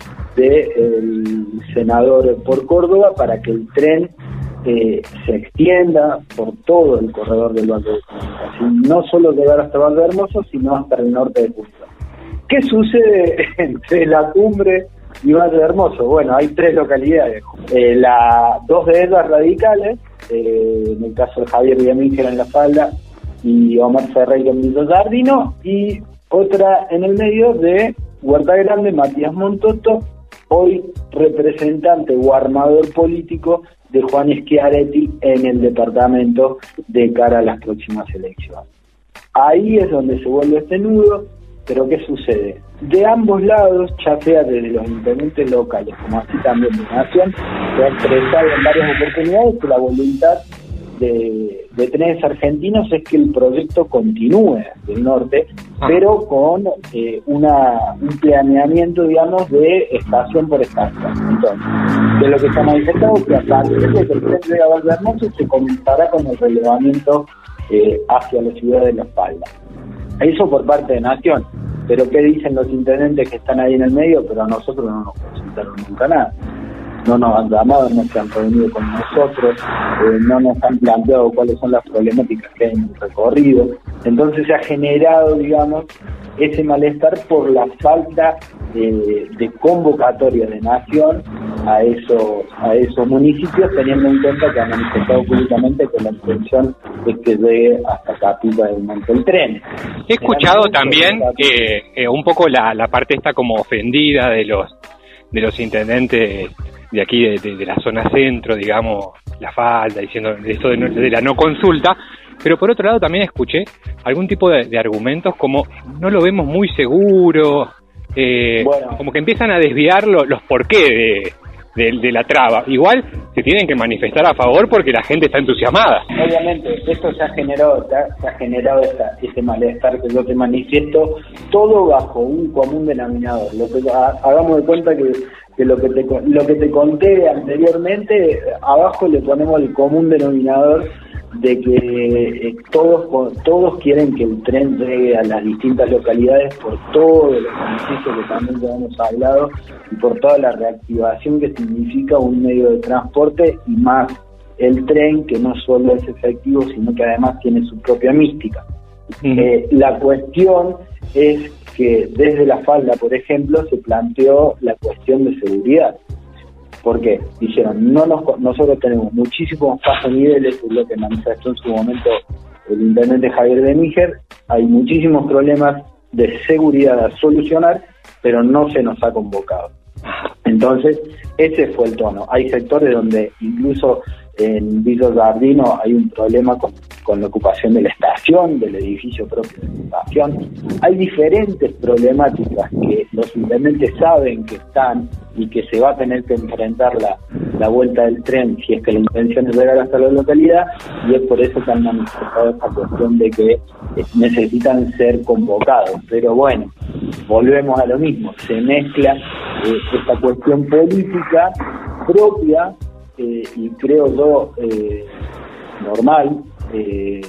del senador por Córdoba para que el tren eh, se extienda por todo el corredor del Valle de Comunicación, no solo llegar hasta Valle Hermoso, sino hasta el norte de Punilla. ¿Qué sucede entre La Cumbre y Valle Hermoso? Bueno, hay tres localidades, eh, la, dos de ellas radicales, eh, en el caso de Javier Villamíngel en La Falda y Omar Ferreira en Villa Giardino, y otra en el medio de Huerta Grande, Matías Montoto, hoy representante o armador político de Juan Schiaretti en el departamento de cara a las próximas elecciones. Ahí es donde se vuelve este nudo. Pero ¿qué sucede? De ambos lados, ya sea desde los intendentes locales como así también de Nación, se ha expresado en varias oportunidades que la voluntad de, de Trenes Argentinos es que el proyecto continúe del norte, pero con eh, una, un planeamiento, digamos, de estación por estación. Entonces, de lo que se ha manifestado, que a partir de que el tren de Valle Hermoso se comenzará con el relevamiento eh, hacia la ciudad de La Falda. Eso por parte de Nación. Pero ¿qué dicen los intendentes que están ahí en el medio? Pero a nosotros no nos consultaron nunca nada. No nos han llamado, no se han reunido con nosotros, eh, no nos han planteado cuáles son las problemáticas que hay en el recorrido. Entonces se ha generado, digamos, ese malestar por la falta eh, de convocatoria de Nación a esos, a esos municipios, teniendo en cuenta que han manifestado públicamente que la intención es que llegue hasta Capilla del Monte el tren. He escuchado también eh, eh, un poco la, la parte esta como ofendida de los de los intendentes de aquí, de, de, de la zona centro, digamos, La Falda, diciendo esto de, no, de la no consulta, pero por otro lado también escuché algún tipo de, de argumentos como no lo vemos muy seguro, eh, bueno. como que empiezan a desviar lo, los porqué de, de, de la traba. Igual se tienen que manifestar a favor porque la gente está entusiasmada. Obviamente, esto se ha generado, se ha, se ha generado esta, ese malestar que yo te manifiesto, todo bajo un común denominador. Lo que, ha, hagamos de cuenta que, que lo que te lo que te conté anteriormente, abajo le ponemos el común denominador de que eh, todos todos quieren que el tren llegue a las distintas localidades por todos los beneficios que también ya hemos hablado y por toda la reactivación que significa un medio de transporte, y más el tren, que no solo es efectivo sino que además tiene su propia mística. Uh-huh. Eh, la cuestión es que desde La Falda, por ejemplo, se planteó la cuestión de seguridad. Porque dijeron, no nos, nosotros tenemos muchísimos pasos niveles, es lo que manifestó en su momento el intendente Javier de Níger, hay muchísimos problemas de seguridad a solucionar, pero no se nos ha convocado. Entonces, ese fue el tono. Hay sectores donde incluso en Villa Giardino hay un problema con, con la ocupación de la estación, del edificio propio de la estación. Hay diferentes problemáticas que los intendentes saben que están y que se va a tener que enfrentar la, la vuelta del tren si es que la intención es llegar hasta la localidad, y es por eso que han manifestado esta cuestión de que eh, necesitan ser convocados. Pero bueno, volvemos a lo mismo, se mezcla eh, esta cuestión política propia eh, y creo yo eh, normal eh,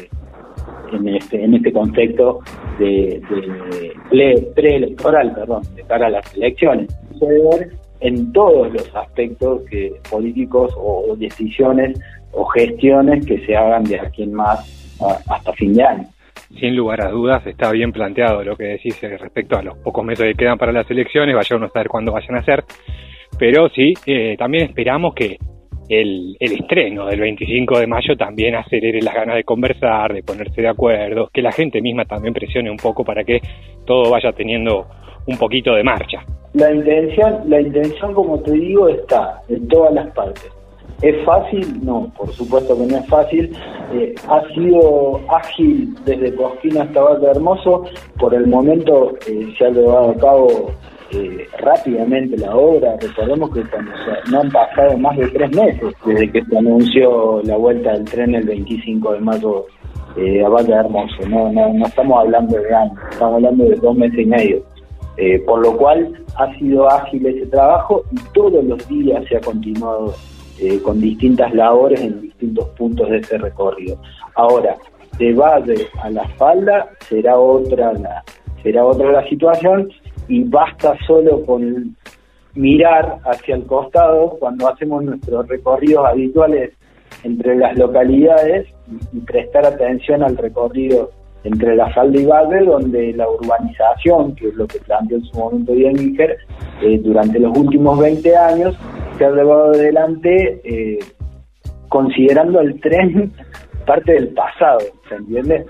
en este en este contexto de, de pre, preelectoral, perdón, de cara a las elecciones. en todos los aspectos que, políticos o decisiones o gestiones que se hagan de aquí en más a, hasta fin de año. Sin lugar a dudas está bien planteado lo que decís respecto a los pocos meses que quedan para las elecciones, vaya uno a saber cuándo vayan a ser, pero sí, eh, también esperamos que el, el estreno del veinticinco de mayo también acelere las ganas de conversar, de ponerse de acuerdo, que la gente misma también presione un poco para que todo vaya teniendo un poquito de marcha. La intención, la intención, como te digo, está en todas las partes. ¿Es fácil? No, por supuesto que no es fácil. Eh, ha sido ágil desde Cosquín hasta Vaca Hermoso. Por el momento eh, se ha llevado a cabo eh, rápidamente la obra. Recordemos que cuando se, no han pasado más de tres meses desde que se anunció la vuelta del tren el veinticinco de mayo eh, a Vaca Hermoso. No, no, no estamos hablando de años, estamos hablando de dos meses y medio. Eh, por lo cual ha sido ágil ese trabajo y todos los días se ha continuado eh, con distintas labores en distintos puntos de ese recorrido. Ahora, de Valle a La Falda será otra la, será otra la situación y basta solo con mirar hacia el costado cuando hacemos nuestros recorridos habituales entre las localidades y, y prestar atención al recorrido entre La Falda y Valle, donde la urbanización, que es lo que planteó en su momento Ian Giger, eh, durante los últimos veinte años se ha llevado adelante eh, considerando el tren parte del pasado, ¿se entiende?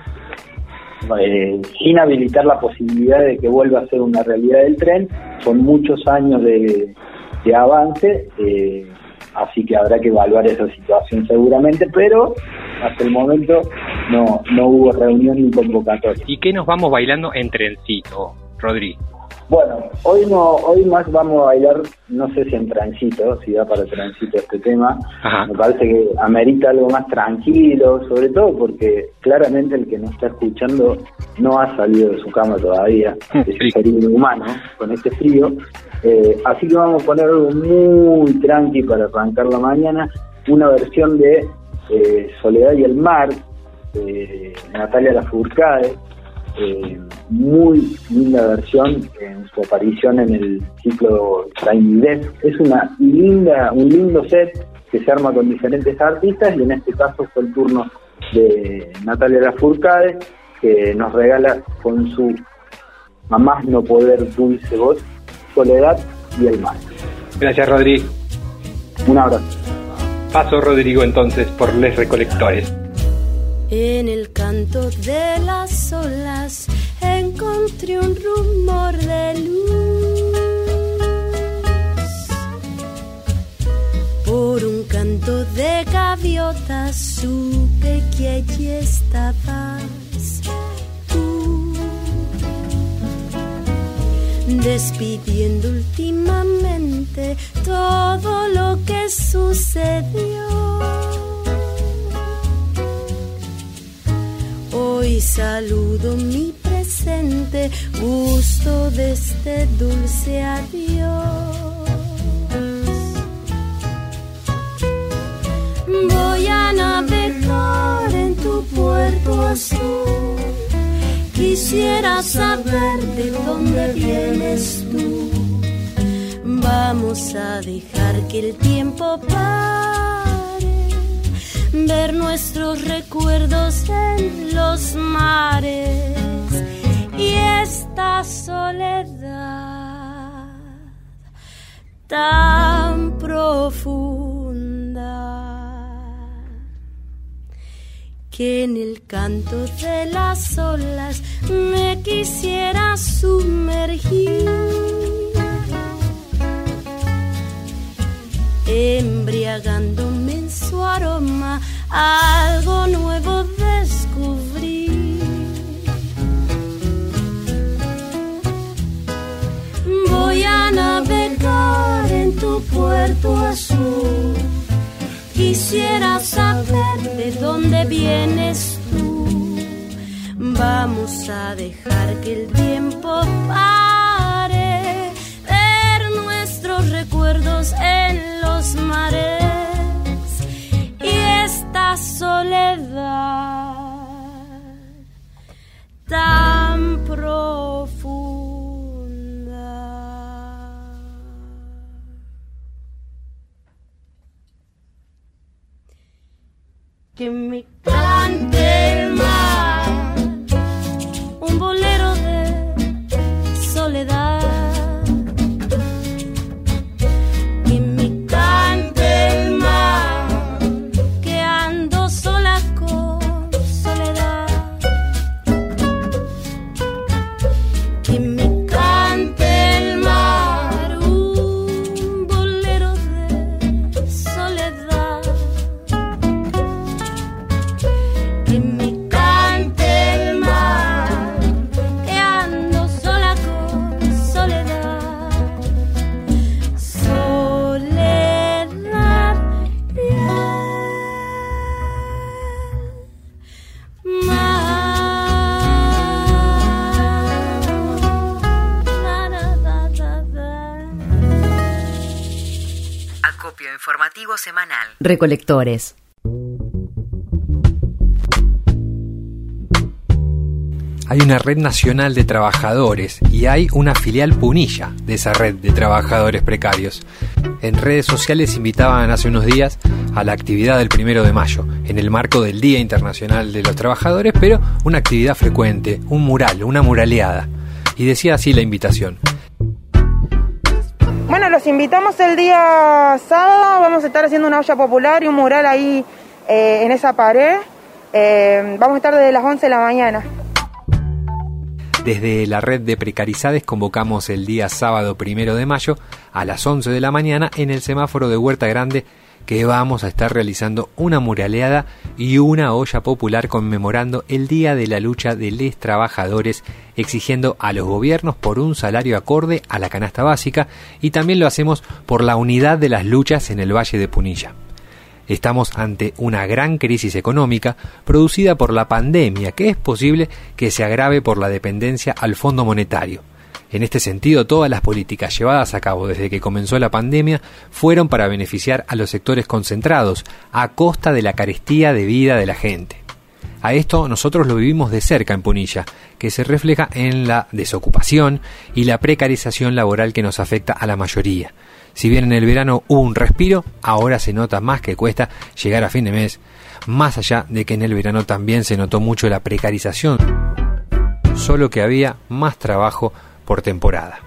Eh, sin habilitar la posibilidad de que vuelva a ser una realidad del tren. Son muchos años de, de avance, eh, así que habrá que evaluar esa situación seguramente, pero hasta el momento no no hubo reunión ni convocatoria. ¿Y qué nos vamos bailando en trencito, Rodri? Bueno, hoy no hoy más vamos a bailar, no sé si en trencito, si da para trencito este tema. Ajá. Me parece que amerita algo más tranquilo, sobre todo porque claramente el que nos está escuchando no ha salido de su cama todavía, es sería inhumano con este frío. Eh, así que vamos a poner algo muy tranqui para arrancar la mañana, una versión de eh, Soledad y el Mar, de Natalia Lafourcade, eh, muy linda versión en su aparición en el ciclo Tiny Desk. Es una linda, un lindo set que se arma con diferentes artistas y en este caso fue el turno de Natalia Lafourcade, que nos regala con su a más no poder dulce voz Soledad y el Mar. Gracias, Rodri. Un abrazo. Paso, Rodrigo, entonces, por Les Recolectores. En el canto de las olas encontré un rumor de luz. Por un canto de gaviotas supe que allí estabas tú, despidiendo últimamente todo lo que sucedió. Hoy saludo mi presente, gusto de este dulce adiós. Voy a navegar en tu puerto azul. Quisiera saber de dónde vienes tú. Vamos a dejar que el tiempo pare, ver nuestros recuerdos en los mares y esta soledad tan profunda que en el canto de las olas me quisiera sumergir, embriagándome en su aroma, algo nuevo descubrí. Voy a navegar en tu puerto azul. Quisiera saber de dónde vienes tú. Vamos a dejar que el tiempo pare, ver nuestros recuerdos en los mares y esta soledad tan profunda. informativo semanal. Recolectores. Hay una red nacional de trabajadores y hay una filial Punilla de esa red de trabajadores precarios. En redes sociales invitaban hace unos días a la actividad del primero de mayo, en el marco del Día Internacional de los Trabajadores, pero una actividad frecuente, un mural, una muraleada. Y decía así la invitación. Bueno, los invitamos el día sábado, vamos a estar haciendo una olla popular y un mural ahí eh, en esa pared. Eh, vamos a estar desde las once de la mañana. Desde la red de Precarizades convocamos el día sábado primero de mayo a las once de la mañana en el semáforo de Huerta Grande, que vamos a estar realizando una muraleada y una olla popular conmemorando el Día de la Lucha de los Trabajadores, exigiendo a los gobiernos por un salario acorde a la canasta básica, y también lo hacemos por la unidad de las luchas en el Valle de Punilla. Estamos ante una gran crisis económica producida por la pandemia, que es posible que se agrave por la dependencia al Fondo Monetario. En este sentido, todas las políticas llevadas a cabo desde que comenzó la pandemia fueron para beneficiar a los sectores concentrados, a costa de la carestía de vida de la gente. A esto nosotros lo vivimos de cerca en Punilla, que se refleja en la desocupación y la precarización laboral que nos afecta a la mayoría. Si bien en el verano hubo un respiro, ahora se nota más que cuesta llegar a fin de mes, más allá de que en el verano también se notó mucho la precarización, solo que había más trabajo por temporada.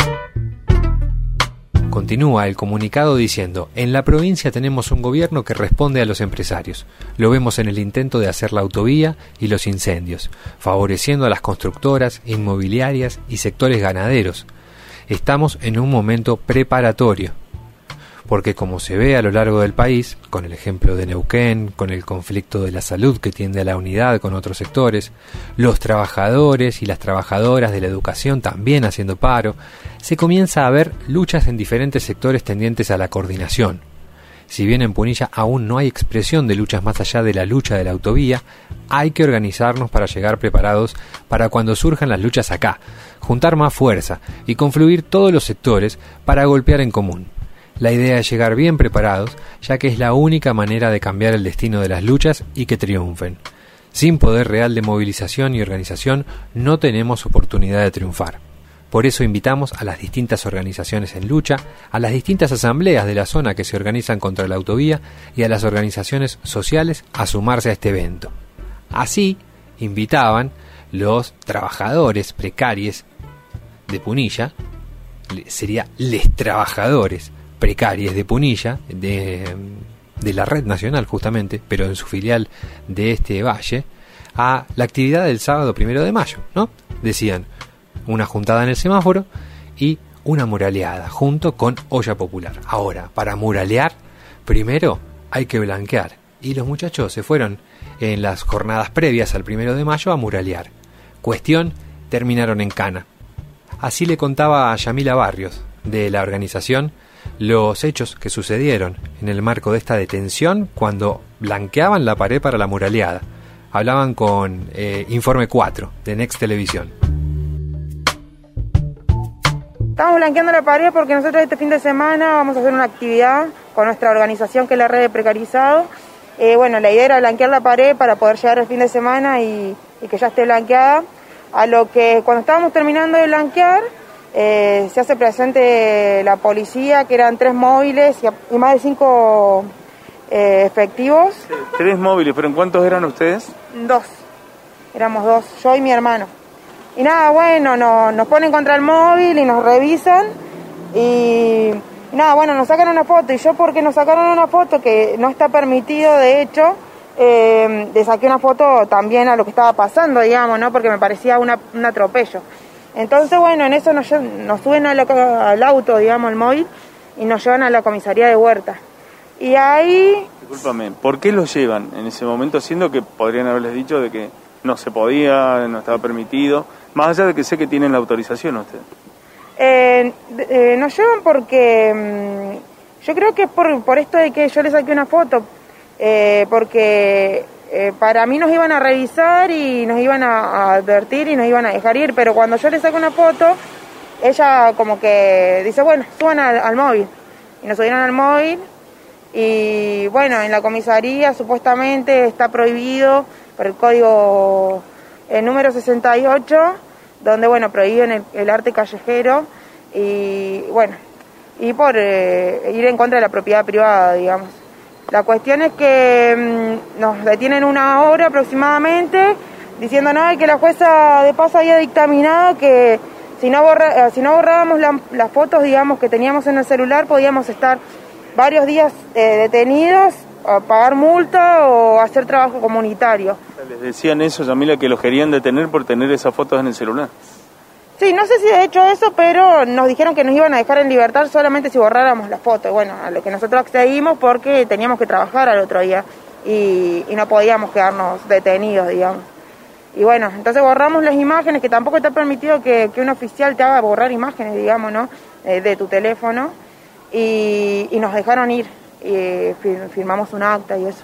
Continúa el comunicado diciendo: en la provincia tenemos un gobierno que responde a los empresarios. Lo vemos en el intento de hacer la autovía y los incendios, favoreciendo a las constructoras, inmobiliarias y sectores ganaderos. Estamos en un momento preparatorio, porque como se ve a lo largo del país, con el ejemplo de Neuquén, con el conflicto de la salud que tiende a la unidad con otros sectores, los trabajadores y las trabajadoras de la educación también haciendo paro, se comienza a ver luchas en diferentes sectores tendientes a la coordinación. Si bien en Punilla aún no hay expresión de luchas más allá de la lucha de la autovía, hay que organizarnos para llegar preparados para cuando surjan las luchas acá, juntar más fuerza y confluir todos los sectores para golpear en común. La idea es llegar bien preparados, ya que es la única manera de cambiar el destino de las luchas y que triunfen. Sin poder real de movilización y organización no tenemos oportunidad de triunfar. Por eso invitamos a las distintas organizaciones en lucha, a las distintas asambleas de la zona que se organizan contra la autovía y a las organizaciones sociales a sumarse a este evento. Así invitaban los trabajadores precarios de Punilla, sería les trabajadores precarios de Punilla, de, de la red nacional justamente, pero en su filial de este valle, a la actividad del sábado primero de mayo, ¿no? Decían, una juntada en el semáforo y una muraleada junto con olla popular. Ahora, para muralear, primero hay que blanquear. Y los muchachos se fueron en las jornadas previas al primero de mayo a muralear. Cuestión, terminaron en cana. Así le contaba a Yamila Barrios, de la organización, los hechos que sucedieron en el marco de esta detención cuando blanqueaban la pared para la muraleada. Hablaban con eh, Informe cuatro de Next Televisión. Estamos blanqueando la pared porque nosotros este fin de semana vamos a hacer una actividad con nuestra organización que es la Red de Precarizados. Eh, bueno, la idea era blanquear la pared para poder llegar el fin de semana y, y que ya esté blanqueada. A lo que cuando estábamos terminando de blanquear, eh, se hace presente la policía, que eran tres móviles y, y más de cinco eh, efectivos. Tres móviles, ¿pero en cuántos eran ustedes? Dos, éramos dos, yo y mi hermano. Y nada, bueno, no, nos ponen contra el móvil y nos revisan y, y nada, bueno, nos sacan una foto. Y yo, porque nos sacaron una foto que no está permitido, de hecho, eh, le saqué una foto también a lo que estaba pasando, digamos, ¿no? Porque me parecía una, un atropello. Entonces, bueno, en eso nos, nos suben a la, al auto, digamos, el móvil, y nos llevan a la comisaría de Huerta. Y ahí... Discúlpame, ¿por qué los llevan en ese momento, siendo que podrían haberles dicho de que no se podía, no estaba permitido? Más allá de que sé que tienen la autorización ustedes. Eh, eh, nos llevan porque mmm, yo creo que es por, por esto de que yo les saqué una foto, eh, porque eh, para mí nos iban a revisar y nos iban a, a advertir y nos iban a dejar ir, pero cuando yo les saqué una foto, ella como que dice, bueno, suban al, al móvil. Y nos subieron al móvil y bueno, en la comisaría supuestamente está prohibido por el código el número sesenta y ocho, donde bueno, prohíben el, el arte callejero y bueno, y por eh, ir en contra de la propiedad privada, digamos. La cuestión es que mmm, nos detienen una hora aproximadamente, diciendo no, que la jueza de paz había dictaminado que si no, borra, si no borrábamos la, las fotos, digamos, que teníamos en el celular, podíamos estar varios días eh, detenidos, a pagar multa o hacer trabajo comunitario. Les decían eso, Yamila, que los querían detener por tener esas fotos en el celular. Sí, no sé si de hecho eso, pero nos dijeron que nos iban a dejar en libertad solamente si borráramos las fotos. Bueno, a lo que nosotros accedimos porque teníamos que trabajar al otro día y, y no podíamos quedarnos detenidos, digamos. Y bueno, entonces borramos las imágenes, que tampoco está permitido que, que un oficial te haga borrar imágenes, digamos, ¿no? Eh, de tu teléfono. Y, y nos dejaron ir, y firmamos un acta y eso.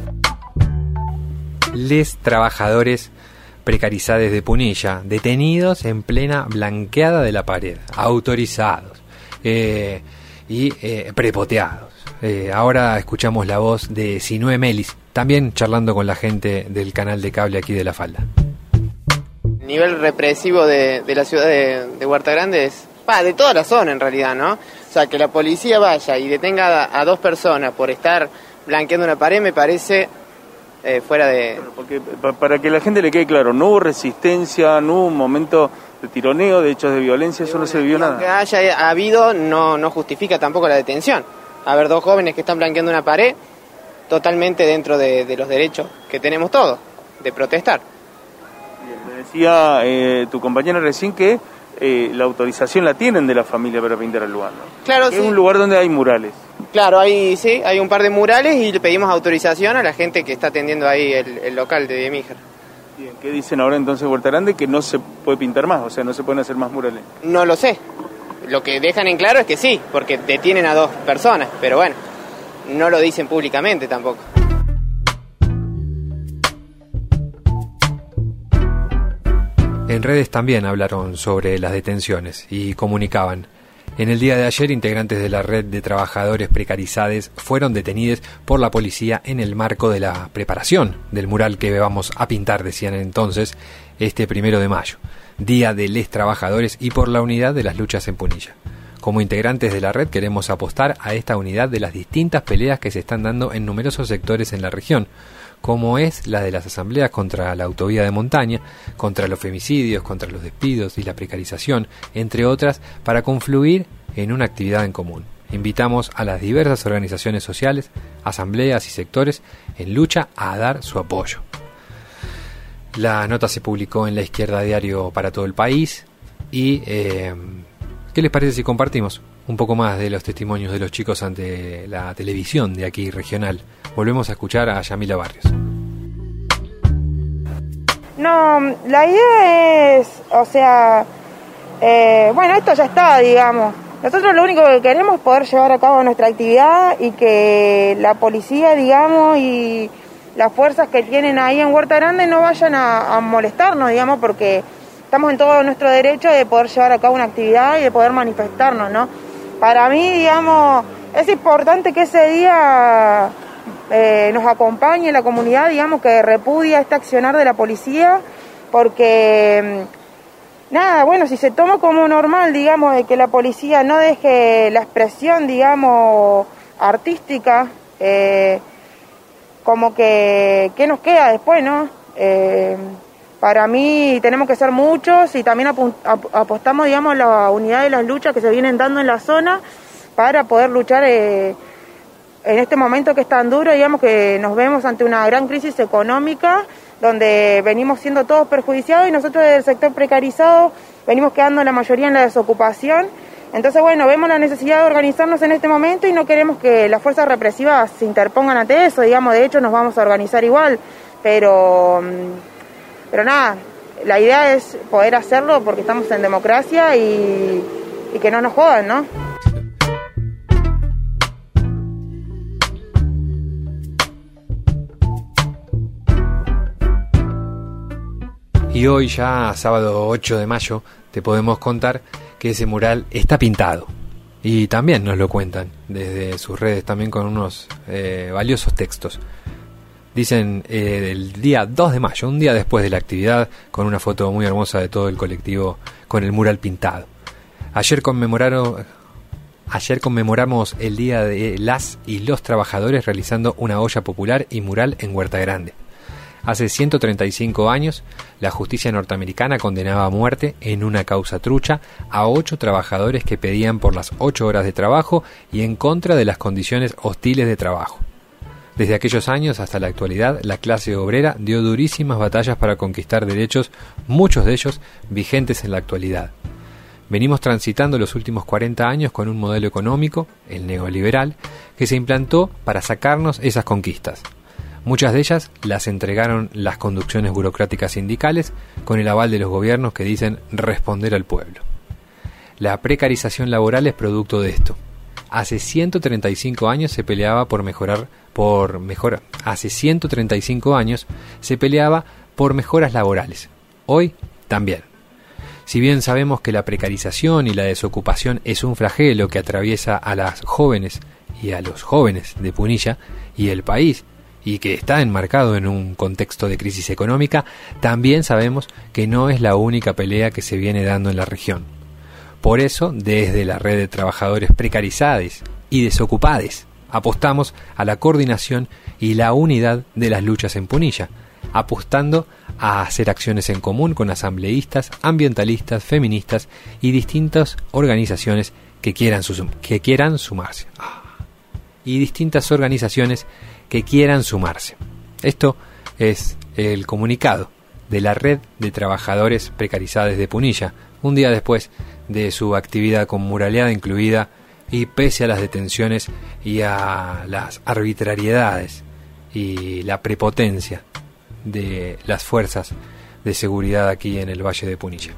Les trabajadores precarizados de Punilla, detenidos en plena blanqueada de la pared, autorizados eh, y eh, prepoteados. Eh, ahora escuchamos la voz de Sinue Melis, también charlando con la gente del canal de cable aquí de La Falda. El nivel represivo de, de la ciudad de, de Huerta Grande es, bah, de toda la zona en realidad, ¿no? O sea, que la policía vaya y detenga a, a dos personas por estar blanqueando una pared me parece eh, fuera de... Bueno, porque para que la gente le quede claro, no hubo resistencia, no hubo un momento de tironeo, de hechos de violencia, eso no se vio nada. Que haya habido no, no justifica tampoco la detención. A ver, dos jóvenes que están blanqueando una pared, totalmente dentro de, de los derechos que tenemos todos, de protestar. Bien, me decía eh, tu compañera recién que eh, la autorización la tienen de la familia para pintar el lugar, ¿no? Claro, que sí. Es un lugar donde hay murales. Claro, hay, sí, hay un par de murales y le pedimos autorización a la gente que está atendiendo ahí el, el local de Níger. Bien, ¿qué dicen ahora entonces Huerta Grande? Que no se puede pintar más, o sea, no se pueden hacer más murales. No lo sé. Lo que dejan en claro es que sí, porque detienen a dos personas, pero bueno, no lo dicen públicamente tampoco. En redes también hablaron sobre las detenciones y comunicaban. En el día de ayer, integrantes de la red de trabajadores precarizados fueron detenidos por la policía en el marco de la preparación del mural que vamos a pintar, decían entonces, este primero de mayo, Día de les Trabajadores, y por la unidad de las luchas en Punilla. Como integrantes de la red queremos apostar a esta unidad de las distintas peleas que se están dando en numerosos sectores en la región, como es la de las asambleas contra la autovía de montaña, contra los femicidios, contra los despidos y la precarización, entre otras, para confluir en una actividad en común. Invitamos a las diversas organizaciones sociales, asambleas y sectores en lucha a dar su apoyo. La nota se publicó en La Izquierda Diario para todo el país y eh, ¿qué les parece si compartimos un poco más de los testimonios de los chicos ante la televisión de aquí regional? Volvemos a escuchar a Yamila Barrios. No, la idea es, o sea, eh, bueno, esto ya está, digamos. Nosotros lo único que queremos es poder llevar a cabo nuestra actividad y que la policía, digamos, y las fuerzas que tienen ahí en Huerta Grande no vayan a, a molestarnos, digamos, porque estamos en todo nuestro derecho de poder llevar a cabo una actividad y de poder manifestarnos, ¿no? Para mí, digamos, es importante que ese día eh, nos acompañe la comunidad, digamos, que repudia este accionar de la policía, porque, nada, bueno, si se toma como normal, digamos, de que la policía no deje la expresión, digamos, artística, eh, como que, ¿qué nos queda después, no? Eh, para mí tenemos que ser muchos y también ap- ap- apostamos, digamos, a la unidad de las luchas que se vienen dando en la zona para poder luchar eh, en este momento que es tan duro, digamos, que nos vemos ante una gran crisis económica donde venimos siendo todos perjudicados y nosotros del sector precarizado venimos quedando la mayoría en la desocupación. Entonces, bueno, vemos la necesidad de organizarnos en este momento y no queremos que las fuerzas represivas se interpongan ante eso, digamos, de hecho nos vamos a organizar igual, pero, pero nada, la idea es poder hacerlo porque estamos en democracia y, y que no nos jodan, ¿no? Y hoy ya, sábado ocho de mayo, te podemos contar que ese mural está pintado. Y también nos lo cuentan desde sus redes, también con unos eh, valiosos textos. Dicen eh, el día dos de mayo, un día después de la actividad, con una foto muy hermosa de todo el colectivo con el mural pintado. Ayer conmemoraron, ayer conmemoramos el Día de las y los Trabajadores realizando una olla popular y mural en Huerta Grande. Hace ciento treinta y cinco años, la justicia norteamericana condenaba a muerte en una causa trucha a ocho trabajadores que pedían por las ocho horas de trabajo y en contra de las condiciones hostiles de trabajo. Desde aquellos años hasta la actualidad, la clase obrera dio durísimas batallas para conquistar derechos, muchos de ellos vigentes en la actualidad. Venimos transitando los últimos cuarenta años con un modelo económico, el neoliberal, que se implantó para sacarnos esas conquistas. Muchas de ellas las entregaron las conducciones burocráticas sindicales con el aval de los gobiernos que dicen responder al pueblo. La precarización laboral es producto de esto. Hace ciento treinta y cinco años se peleaba por mejorar por mejor hace ciento treinta y cinco años se peleaba por mejoras laborales. Hoy también. Si bien sabemos que la precarización y la desocupación es un flagelo que atraviesa a las jóvenes y a los jóvenes de Punilla y el país, y que está enmarcado en un contexto de crisis económica, también sabemos que no es la única pelea que se viene dando en la región. Por eso, desde la red de trabajadores precarizados y desocupados, apostamos a la coordinación y la unidad de las luchas en Punilla, apostando a hacer acciones en común con asambleístas, ambientalistas, feministas y distintas organizaciones que quieran, sum- que quieran sumarse. Ah. Y distintas organizaciones que quieran sumarse. Esto es el comunicado de la red de trabajadores precarizados de Punilla, un día después de su actividad con muraleada incluida y pese a las detenciones y a las arbitrariedades y la prepotencia de las fuerzas de seguridad aquí en el Valle de Punilla.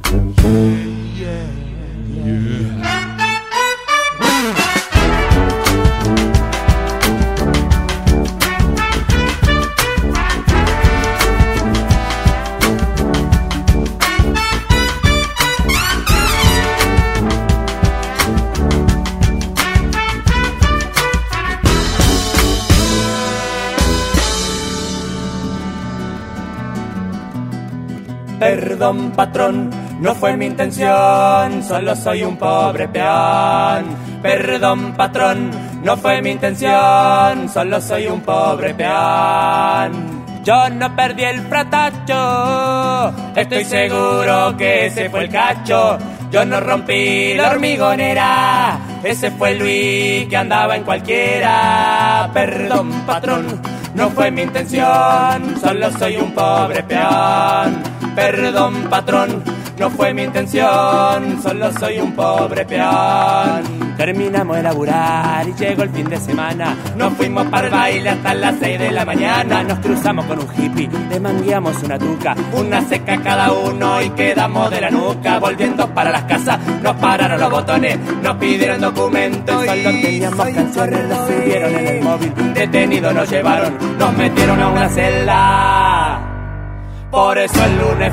Perdón, patrón, no fue mi intención, solo soy un pobre peón. Perdón, patrón, no fue mi intención, solo soy un pobre peón. Yo no perdí el fratacho, estoy seguro que ese fue el cacho. Yo no rompí la hormigonera, ese fue Luis que andaba en cualquiera. Perdón, patrón, no fue mi intención, solo soy un pobre peón. Perdón, patrón, no fue mi intención, solo soy un pobre peón. Terminamos de laburar y llegó el fin de semana. Nos fuimos para el baile hasta las seis de la mañana. Nos cruzamos con un hippie, le mangueamos una tuca, una seca cada uno y quedamos de la nuca. Volviendo para las casas, nos pararon los botones, nos pidieron documentos y solo teníamos canciones, nos subieron en el móvil. Detenidos nos llevaron, nos metieron a una celda. Por eso el lunes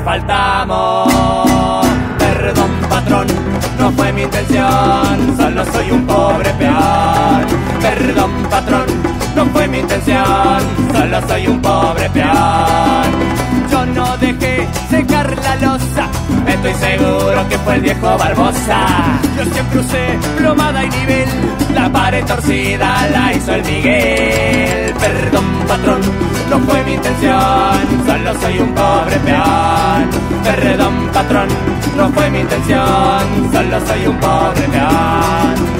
faltamos. Perdón, patrón, no fue mi intención, solo soy un pobre peón. Perdón, patrón, no fue mi intención, solo soy un pobre peón. Yo no dejé secar la loza, estoy seguro que fue el viejo Barbosa. Yo siempre usé plomada y nivel, la pared torcida la hizo el Miguel. Perdón, patrón, no fue mi intención, solo soy un pobre peón. Perdón, patrón, no fue mi intención, solo soy un pobre peón.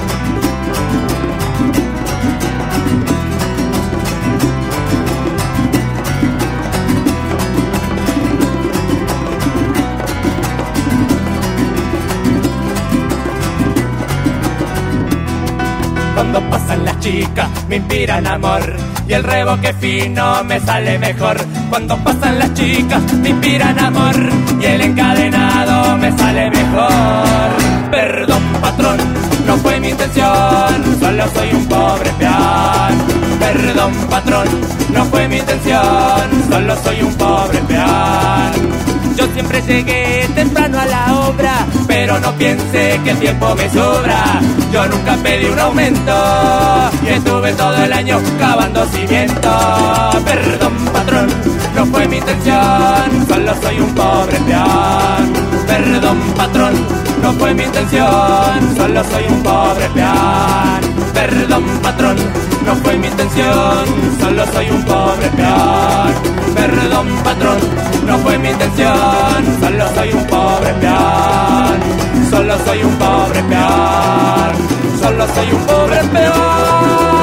Cuando pasan las chicas me inspiran amor y el reboque fino me sale mejor. Cuando pasan las chicas me inspiran amor y el encadenado me sale mejor. Perdón, patrón, no fue mi intención, solo soy un pobre peón. Perdón, patrón, no fue mi intención, solo soy un pobre peón. Yo siempre llegué temprano a la obra, pero pero no piense que el tiempo me sobra. Yo nunca pedí un aumento y estuve todo el año cavando cimiento. Perdón, patrón, no fue mi intención, solo soy un pobre peón. Perdón, patrón, no fue mi intención, solo soy un pobre peón. Perdón, patrón, no fue mi intención, solo soy un pobre peón. Perdón, patrón, no fue mi intención, solo soy un pobre peón. Solo soy un pobre peón, solo soy un pobre peón.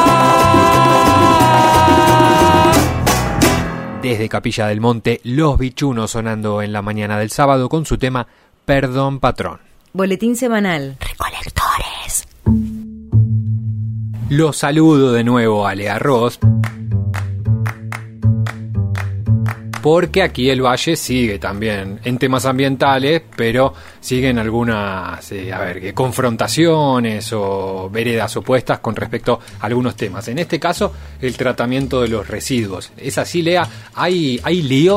Desde Capilla del Monte, Los Bichunos sonando en la mañana del sábado con su tema Perdón, patrón. Boletín semanal. Recolectores. Los saludo de nuevo a Lea Ross, porque aquí el Valle sigue también en temas ambientales, pero siguen algunas eh, a ver, confrontaciones o veredas opuestas con respecto a algunos temas. En este caso, el tratamiento de los residuos. ¿Es así, Lea? ¿Hay, hay lío?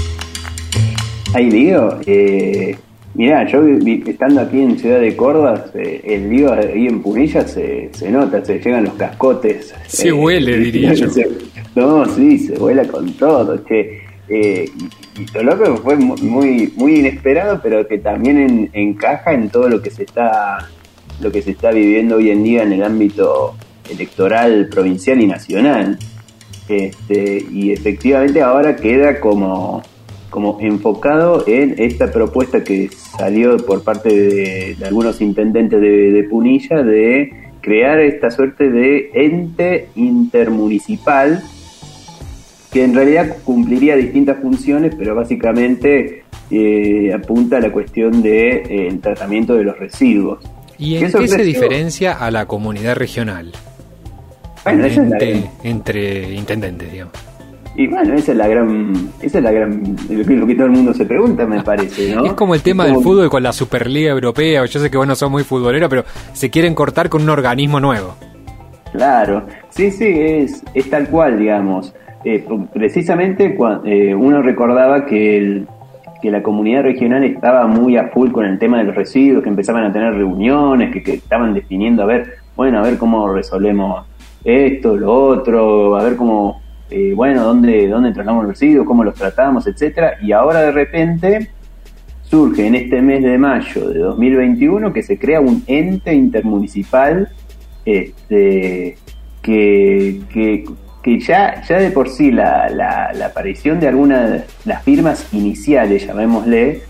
¿Hay lío? Eh, mirá, yo vi, estando aquí en Ciudad de Córdoba, eh, el lío ahí en Punilla se, se nota, se llegan los cascotes. Se eh, huele, diría yo. Se, no, sí, se vuela con todo, che. Eh, y, y lo loco fue muy muy inesperado, pero que también en, encaja en todo lo que se está lo que se está viviendo hoy en día en el ámbito electoral provincial y nacional. Este, y efectivamente ahora queda como como enfocado en esta propuesta que salió por parte de, de algunos intendentes de, de Punilla de crear esta suerte de ente intermunicipal que en realidad cumpliría distintas funciones, pero básicamente eh, apunta a la cuestión de eh, el tratamiento de los residuos. ¿Y en qué, qué se diferencia a la comunidad regional? Bueno, esa entre, es la, entre intendentes, digamos. Y bueno, esa es la gran, esa es la gran, lo que, lo que todo el mundo se pregunta, me parece, ¿no? Es como el tema como... del fútbol con la Superliga Europea. Yo sé que vos no sos muy futbolero, pero se quieren cortar con un organismo nuevo. Claro, sí, sí, es, es tal cual, digamos. Eh, precisamente cuando, eh, uno recordaba que, el, que la comunidad regional estaba muy a full con el tema de los residuos, que empezaban a tener reuniones, que, que estaban definiendo a ver, bueno, a ver cómo resolvemos esto, lo otro, a ver cómo, eh, bueno, dónde, dónde trasladamos los residuos, cómo los tratamos, etcétera. Y ahora de repente surge en este mes de mayo de dos mil veintiuno que se crea un ente intermunicipal este, que... que que ya, ya de por sí la, la, la aparición de algunas de las firmas iniciales, llamémosle,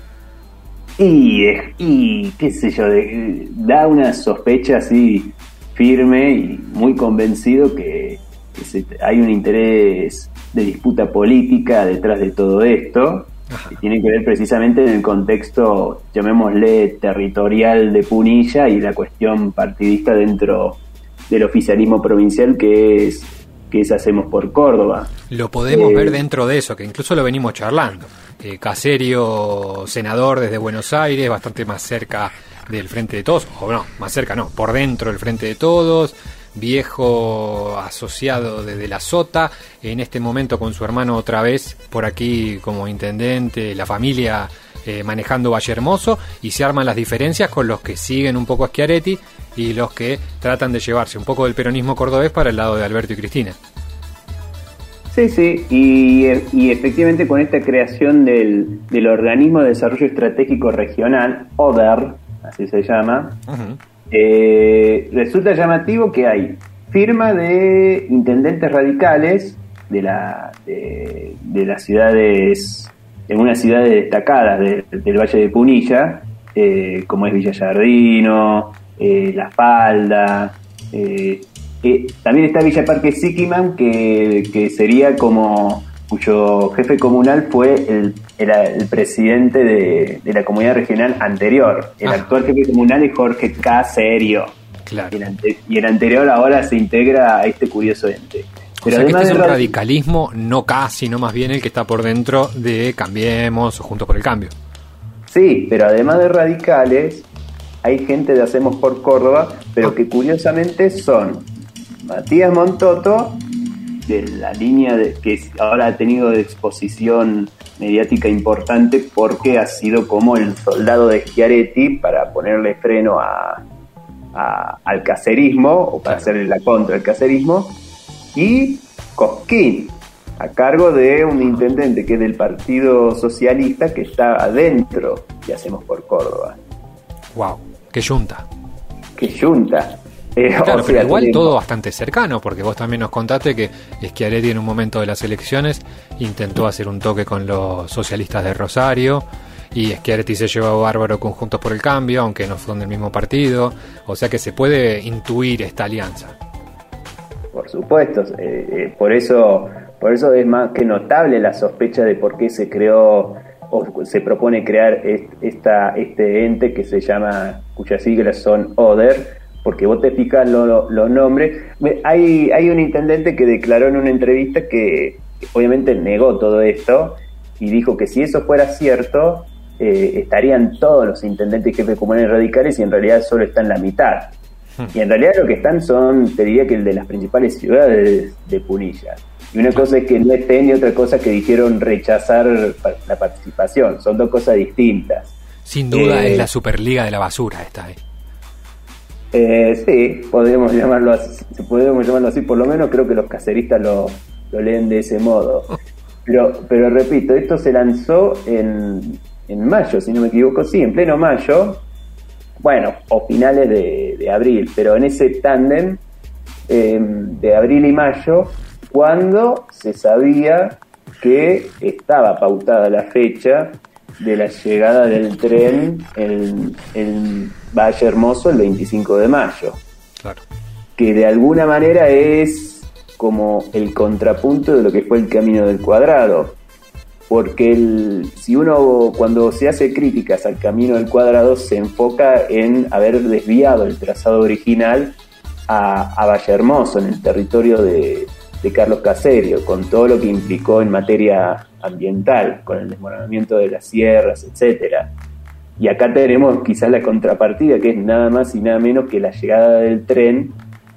y, y qué sé yo, de, da una sospecha así firme y muy convencido que, que se, hay un interés de disputa política detrás de todo esto, que tiene que ver precisamente en el contexto, llamémosle, territorial de Punilla y la cuestión partidista dentro del oficialismo provincial que es que es Hacemos por Córdoba. Lo podemos eh, ver dentro de eso, que incluso lo venimos charlando. Eh, Caserio, senador desde Buenos Aires, bastante más cerca del Frente de Todos, o no, más cerca no, por dentro del Frente de Todos, viejo asociado desde la Sota, en este momento con su hermano otra vez por aquí como intendente, la familia eh, manejando Valle Hermoso, y se arman las diferencias con los que siguen un poco a Schiaretti y los que tratan de llevarse un poco del peronismo cordobés para el lado de Alberto y Cristina. Sí, sí, y, y efectivamente con esta creación del, del Organismo de Desarrollo Estratégico Regional, O D E R, así se llama, uh-huh. eh, resulta llamativo que hay firma de intendentes radicales de, la, de, de las ciudades, en unas ciudades destacadas de, del Valle de Punilla, eh, como es Villa Yardino, eh, La Falda, eh, eh, también está Villa Parque Siquiman, que, que sería como, cuyo jefe comunal fue el, era el presidente de, de la comunidad regional anterior. El ah. actual jefe comunal es Jorge Caserio. Claro. Y el, ante, y el anterior ahora se integra a este curioso ente. Pero o sea que este es un rad- radicalismo, no casi, sino más bien el que está por dentro de Cambiemos o Juntos por el Cambio. Sí, pero además de radicales, hay gente de Hacemos por Córdoba, pero que curiosamente son Matías Montoto de la línea de, que ahora ha tenido de exposición mediática importante porque ha sido como el soldado de Schiaretti para ponerle freno a, a, al cacerismo o para hacerle la contra al cacerismo, y Cosquín, a cargo de un intendente que es del Partido Socialista que está adentro de Hacemos por Córdoba. Wow, qué yunta. Qué yunta. Eh, claro, o pero sea, igual tenemos... todo bastante cercano, porque vos también nos contaste que Schiaretti en un momento de las elecciones intentó hacer un toque con los socialistas de Rosario, y Schiaretti se llevó bárbaro con Juntos por el Cambio, aunque no son del mismo partido, o sea que se puede intuir esta alianza. Por supuesto, eh, eh, por eso por eso es más que notable la sospecha de por qué se creó o se propone crear est, esta, este ente que se llama, cuyas siglas son ODER, porque vos te fijas los lo, lo nombres. Hay, hay un intendente que declaró en una entrevista que obviamente negó todo esto y dijo que si eso fuera cierto, eh, estarían todos los intendentes y jefes comunales radicales, y en realidad solo están la mitad. Y en realidad lo que están son, te diría que el de las principales ciudades de Punilla. Y una cosa es que no estén y otra cosa que dijeron rechazar la participación. Son dos cosas distintas. Sin duda eh, es la Superliga de la basura esta, ¿eh? Eh, sí, podemos llamarlo así, podemos llamarlo así, por lo menos creo que los caceristas lo, lo leen de ese modo. Pero, pero repito, esto se lanzó en, en mayo, si no me equivoco, sí, en pleno mayo, bueno, o finales de, de abril, pero en ese tándem eh, de abril y mayo, cuando se sabía que estaba pautada la fecha de la llegada del tren en, en Valle Hermoso el veinticinco de mayo. Claro. Que de alguna manera es como el contrapunto de lo que fue el Camino del Cuadrado. Porque el, si uno cuando se hace críticas al Camino del Cuadrado se enfoca en haber desviado el trazado original a, a Valle Hermoso, en el territorio de, de Carlos Caserio, con todo lo que implicó en materia ambiental, con el desmoronamiento de las sierras, etcétera. Y acá tenemos quizás la contrapartida, que es nada más y nada menos que la llegada del tren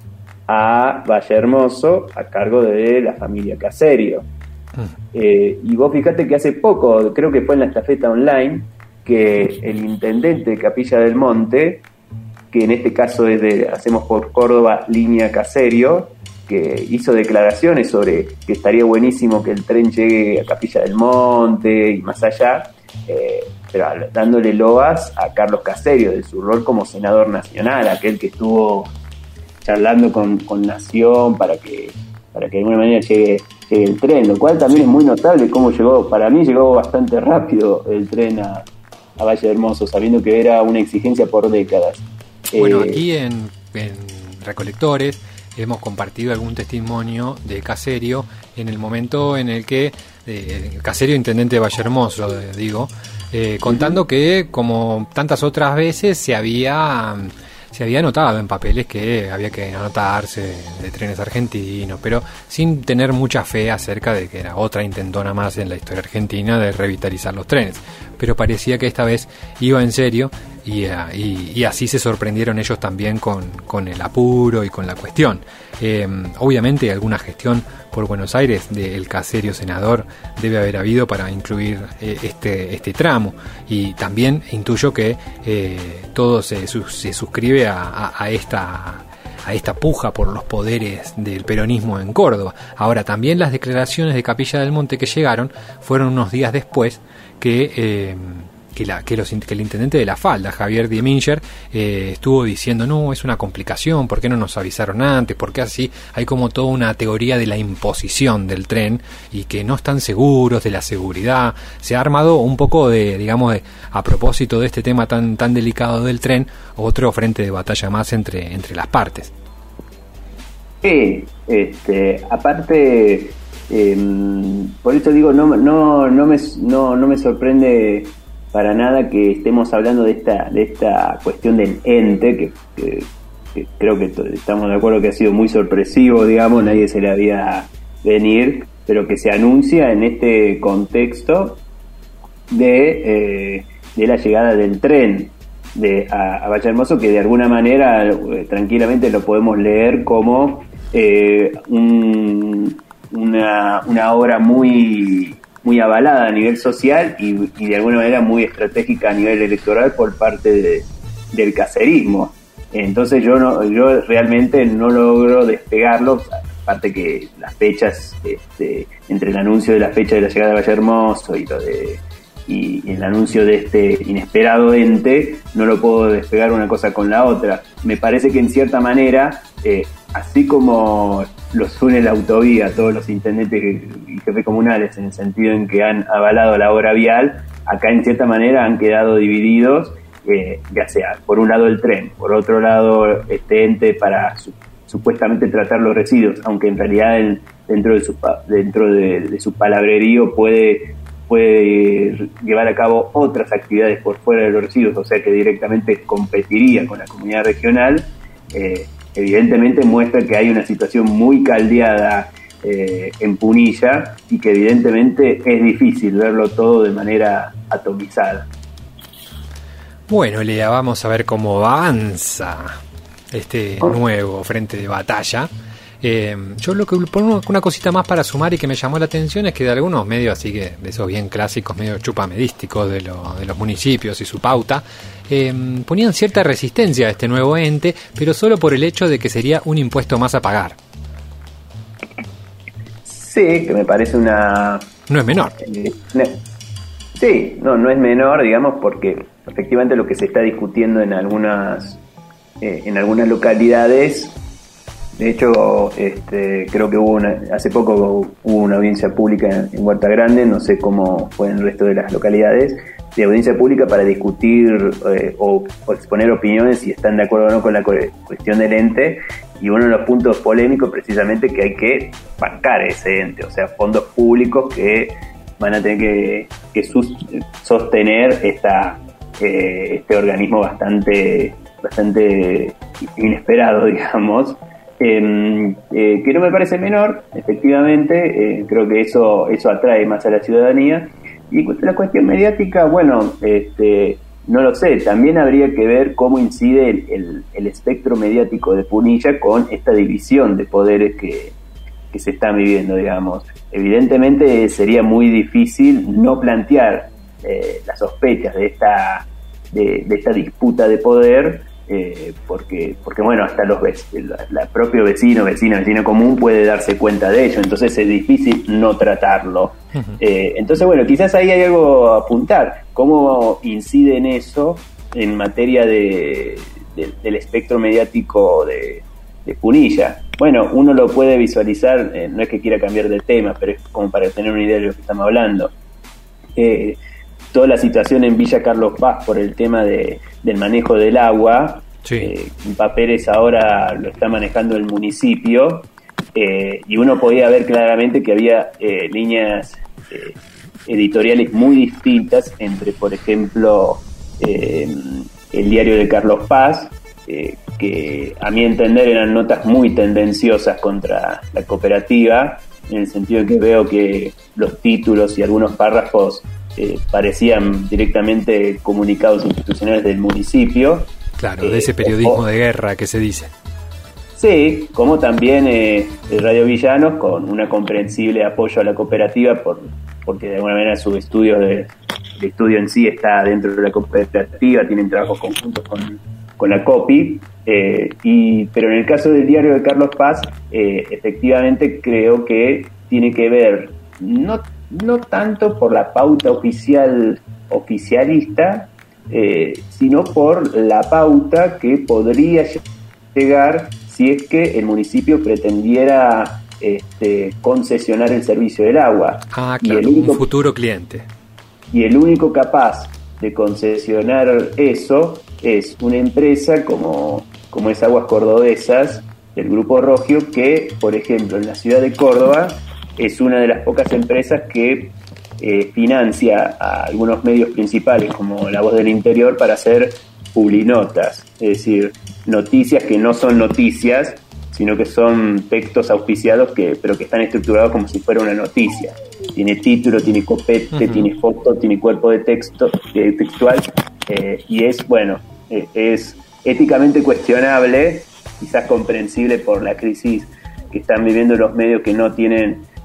a Valle Hermoso a cargo de la familia Caserio. Eh, y vos fijate que hace poco, creo que fue en la estafeta online, que el intendente de Capilla del Monte, que en este caso es de Hacemos por Córdoba, línea Caserio, que hizo declaraciones sobre que estaría buenísimo que el tren llegue a Capilla del Monte y más allá, eh, pero dándole loas a Carlos Caserio de su rol como senador nacional, aquel que estuvo charlando con, con Nación para que para que de alguna manera llegue, llegue el tren, lo cual también es muy notable cómo llegó, para mí llegó bastante rápido el tren a, a Valle Hermoso, sabiendo que era una exigencia por décadas. Bueno, eh, aquí en, en Recolectores hemos compartido algún testimonio de Caserio en el momento en el que eh, Caserio, intendente de Valle Hermoso, eh, digo, eh, contando que como tantas otras veces se había se había anotado en papeles que había que anotarse de, de trenes argentinos, pero sin tener mucha fe acerca de que era otra intentona más en la historia argentina de revitalizar los trenes. Pero parecía que esta vez iba en serio y, y, y así se sorprendieron ellos también con, con el apuro y con la cuestión. Eh, obviamente alguna gestión por Buenos Aires del Caserio senador debe haber habido para incluir eh, este, este tramo, y también intuyo que eh, todo se, se suscribe a, a, a esta... a esta puja por los poderes del peronismo en Córdoba. Ahora, también las declaraciones de Capilla del Monte que llegaron fueron unos días después que, eh, que, la, que, los, que el intendente de La Falda, Javier Dieminger, eh, estuvo diciendo, no, es una complicación, ¿por qué no nos avisaron antes? ¿Por qué así? Hay como toda una teoría de la imposición del tren y que no están seguros de la seguridad. Se ha armado un poco de, digamos, de, a propósito de este tema tan, tan delicado del tren, otro frente de batalla más entre, entre las partes. Sí, este, aparte, eh, por eso digo, no, no, no me, no, no me sorprende para nada que estemos hablando de esta, de esta cuestión del ente, que, que, que creo que estamos de acuerdo que ha sido muy sorpresivo, digamos, nadie se le había venir, pero que se anuncia en este contexto de, eh, de la llegada del tren de a, a Valle Hermoso, que de alguna manera eh, tranquilamente lo podemos leer como eh, un, una, una obra muy, muy avalada a nivel social y, y de alguna manera muy estratégica a nivel electoral por parte de, del cacerismo. Entonces yo no, yo realmente no logro despegarlo, aparte que las fechas, este, entre el anuncio de la fecha de la llegada de Valle Hermoso y lo de y el anuncio de este inesperado ente, no lo puedo despegar una cosa con la otra. Me parece que en cierta manera, eh, así como los une la autovía, todos los intendentes y jefes comunales, en el sentido en que han avalado la obra vial, acá en cierta manera han quedado divididos, eh, ya sea por un lado el tren, por otro lado este ente para su, supuestamente tratar los residuos, aunque en realidad el, dentro de su dentro de, de su palabrerío puede puede llevar a cabo otras actividades por fuera de los residuos, o sea que directamente competiría con la comunidad regional. eh, evidentemente muestra que hay una situación muy caldeada eh, en Punilla y que evidentemente es difícil verlo todo de manera atomizada. Bueno, Lea, vamos a ver cómo avanza este nuevo frente de batalla. Eh, yo lo que pongo una cosita más para sumar y que me llamó la atención es que de algunos medios así que de esos bien clásicos, medio chupamedísticos de, lo, de los municipios y su pauta, eh, ponían cierta resistencia a este nuevo ente, pero solo por el hecho de que sería un impuesto más a pagar. Sí, que me parece una... No es menor. Eh, no, sí, no, no es menor, digamos, porque efectivamente lo que se está discutiendo en algunas, eh, en algunas localidades. De hecho, este, creo que hubo una, hace poco hubo una audiencia pública en, en Huerta Grande, no sé cómo fue en el resto de las localidades, de audiencia pública para discutir eh, o, o exponer opiniones si están de acuerdo o no con la cuestión del ente, y uno de los puntos polémicos precisamente que hay que bancar ese ente, o sea, fondos públicos que van a tener que, que sus, sostener esta, eh, este organismo bastante, bastante inesperado, digamos. Eh, eh, que no me parece menor, efectivamente, eh, creo que eso eso atrae más a la ciudadanía. Y la cuestión mediática, bueno, este, no lo sé, también habría que ver cómo incide el, el, el espectro mediático de Punilla con esta división de poderes que, que se está viviendo, digamos. Evidentemente sería muy difícil no plantear eh, las sospechas de esta, de, de esta disputa de poder, Eh, porque, porque bueno, hasta los la, la propio vecino, vecino, vecino común puede darse cuenta de ello, entonces es difícil no tratarlo. Uh-huh. Eh, entonces, bueno, quizás ahí hay algo a apuntar, cómo incide en eso en materia de, de del espectro mediático de, de Punilla. Bueno, uno lo puede visualizar, eh, no es que quiera cambiar de tema, pero es como para tener una idea de lo que estamos hablando. Eh, toda la situación en Villa Carlos Paz por el tema de, del manejo del agua. Sí. Eh, Pérez ahora lo está manejando el municipio, eh, y uno podía ver claramente que había eh, líneas eh, editoriales muy distintas entre, por ejemplo, eh, el diario de Carlos Paz, eh, que a mi entender eran notas muy tendenciosas contra la cooperativa, en el sentido de que veo que los títulos y algunos párrafos Eh, parecían directamente comunicados institucionales del municipio. Claro, de ese periodismo eh, o, de guerra que se dice. Sí, como también eh, el Radio Villanos, con una comprensible apoyo a la cooperativa, por porque de alguna manera su estudio de, el estudio en sí está dentro de la cooperativa, tienen trabajos conjuntos con, con la COPI, eh, y, pero en el caso del diario de Carlos Paz, eh, efectivamente creo que tiene que ver, no no tanto por la pauta oficial oficialista, eh, sino por la pauta que podría llegar si es que el municipio pretendiera este, concesionar el servicio del agua. Ah, claro, y el único, un futuro cliente. Y el único capaz de concesionar eso es una empresa como, como es Aguas Cordobesas, del Grupo Rogio, que, por ejemplo, en la ciudad de Córdoba, es una de las pocas empresas que eh, financia a algunos medios principales como La Voz del Interior para hacer publinotas, es decir, noticias que no son noticias, sino que son textos auspiciados que, pero que están estructurados como si fuera una noticia. Tiene título, tiene copete, uh-huh. tiene foto, tiene cuerpo de texto, de textual, eh, y es, bueno, eh, es éticamente cuestionable, quizás comprensible por la crisis que están viviendo los medios que no tienen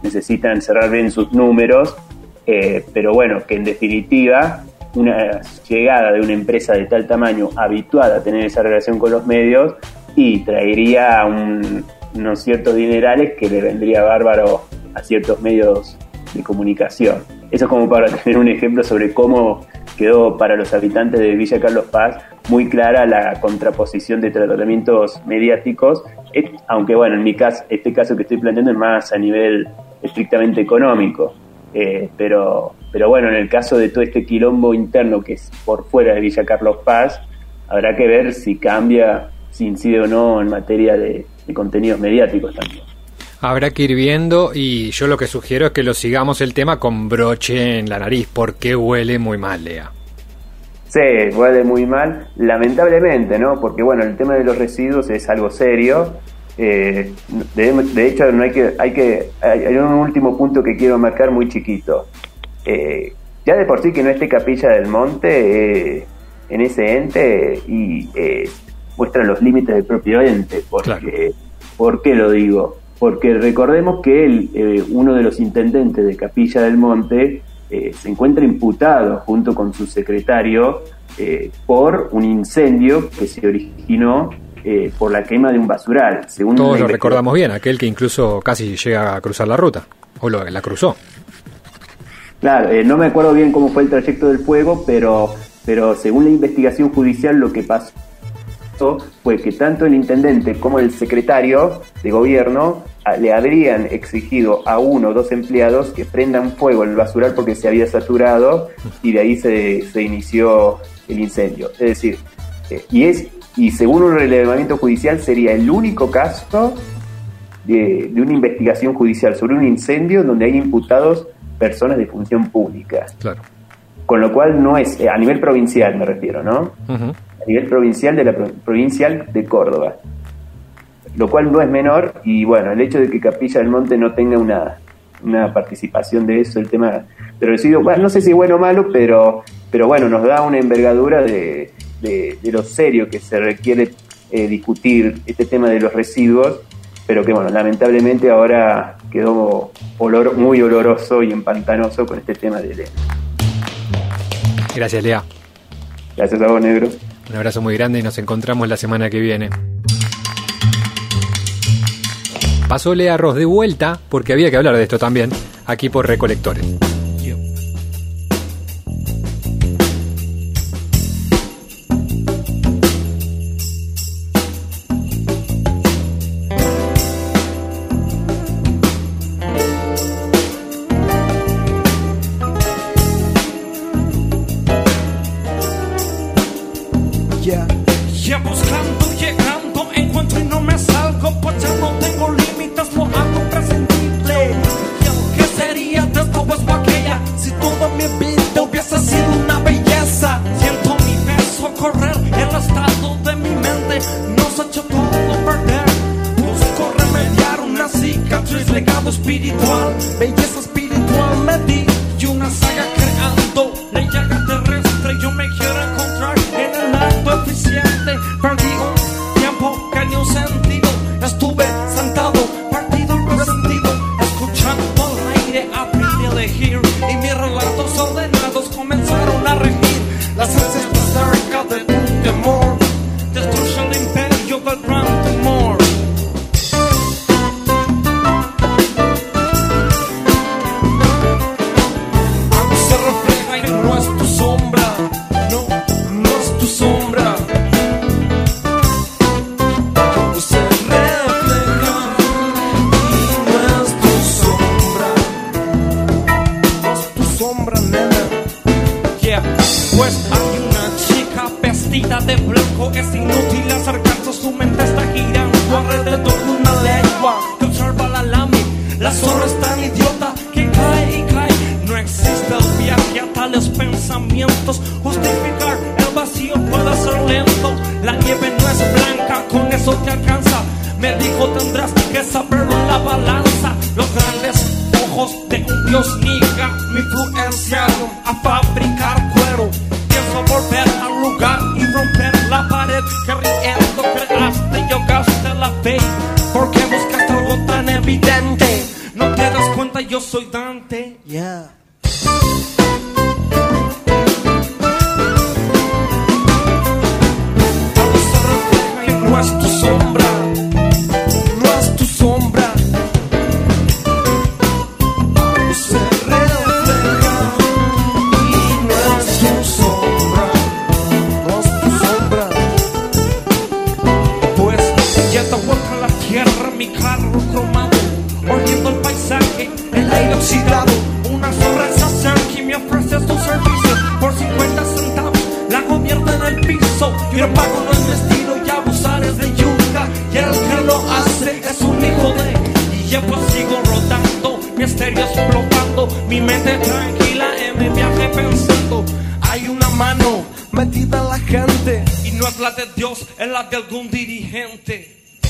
necesitan cerrar bien sus números, eh, pero bueno, que en definitiva una llegada de una empresa de tal tamaño habituada a tener esa relación con los medios y traería un, unos ciertos dinerales que le vendría bárbaro a ciertos medios de comunicación. Eso es como para tener un ejemplo sobre cómo quedó para los habitantes de Villa Carlos Paz muy clara la contraposición de tratamientos mediáticos, aunque bueno, en mi caso, este caso que estoy planteando es más a nivel estrictamente económico, eh, pero, pero bueno, en el caso de todo este quilombo interno que es por fuera de Villa Carlos Paz, habrá que ver si cambia, si incide o no en materia de, de contenidos mediáticos también. Habrá que ir viendo, y yo lo que sugiero es que lo sigamos el tema con broche en la nariz, porque huele muy mal, Lea. Sí, huele muy mal, lamentablemente, ¿no? Porque bueno, el tema de los residuos es algo serio. Eh, de, de hecho, no hay que, hay que, hay un último punto que quiero marcar muy chiquito. Eh, ya de por sí que no esté Capilla del Monte eh, en ese ente y eh, muestra los límites del propio ente. Porque, claro. ¿Por qué lo digo? Porque recordemos que el, eh, uno de los intendentes de Capilla del Monte eh, se encuentra imputado junto con su secretario eh, por un incendio que se originó eh, por la quema de un basural. Según Todos lo recordamos bien, aquel que incluso casi llega a cruzar la ruta, o lo, la cruzó. Claro, eh, no me acuerdo bien cómo fue el trayecto del fuego, pero, pero según la investigación judicial lo que pasó fue que tanto el intendente como el secretario de gobierno a, le habrían exigido a uno o dos empleados que prendan fuego en el basural porque se había saturado y de ahí se, se inició el incendio. Es decir, eh, y es y según un relevamiento judicial sería el único caso de, de una investigación judicial sobre un incendio donde hay imputados personas de función pública. Claro. Con lo cual no es, eh, a nivel provincial me refiero, ¿no? Uh-huh. A nivel provincial de la pro- provincial de Córdoba, lo cual no es menor. Y bueno, el hecho de que Capilla del Monte no tenga una, una participación de eso, el tema de residuos, bueno, no sé si es bueno o malo, pero, pero bueno, nos da una envergadura de, de, de lo serio que se requiere eh, discutir este tema de los residuos, pero que bueno, lamentablemente ahora quedó olor, muy oloroso y empantanoso con este tema de Lea. Gracias, Lea. Gracias a vos, negro. Un abrazo muy grande y nos encontramos la semana que viene. Pasó Lea Ross de vuelta, porque había que hablar de esto también, aquí por Recolectores. Ya buscando, llegando, encuentro y no me salgo, pues ya no tengo límites, lo hago prescindible. ¿Qué sería de esto o aquella si toda mi vida hubiese sido una belleza? Siento mi peso correr, el estado de mi mente nos ha hecho todo perder. Busco remediar una cicatriz, legado espiritual, belleza espiritual me di y una saga creando la llaga terrestre. Yo me quiero encontrar en el acto eficiente. Perdí un tiempo que ni un sentido. Estuve sentado, partido y resentido, escuchando al aire, aprendí a elegir y mis relatos ordenados comenzaron a regir. La ciencia está cerca de tu temor, destruye el imperio del gran tumor. Algo se refleja y no es tu sombra, no, no es tu sombra. Se refleja y no es tu sombra, no es tu sombra, nena. Yeah, pues hay una chica vestida de blanco, es inútil acercarse, su mente está girando alrededor de una lengua que observa la lami. La zorra es tan idiota que cae y cae. No existe el viaje a tales pensamientos. Justificar el vacío puede ser lento. La nieve no es blanca, con eso te alcanza. Me dijo tendrás que saberlo en la balanza. Los grandes ojos de un dios niga me influenciaron a fabricar cuero. Pienso volver al lugar y romper la pared que riendo creaste y ahogaste la fe. Porque buscaste algo tan evidente, no te das cuenta yo soy Dante. Yeah. No es tu sombra, no es tu sombra. Se refleja y no es tu sombra, no es tu sombra. Pues ya te vuelta la tierra mi carro cromado, oliendo el paisaje, el aire oxidado. Una sonrisa yankee me ofrece tu servicio por cincuenta centavos, la convierte en el piso. Y el pago no es vestido y abusar es de yuca, y el que lo hace es un hijo de. Y yo pues sigo rodando, mi estéreo explotando, mi mente tranquila en mi viaje pensando. Hay una mano metida en la gente, y no es la de Dios, es la de algún dirigente.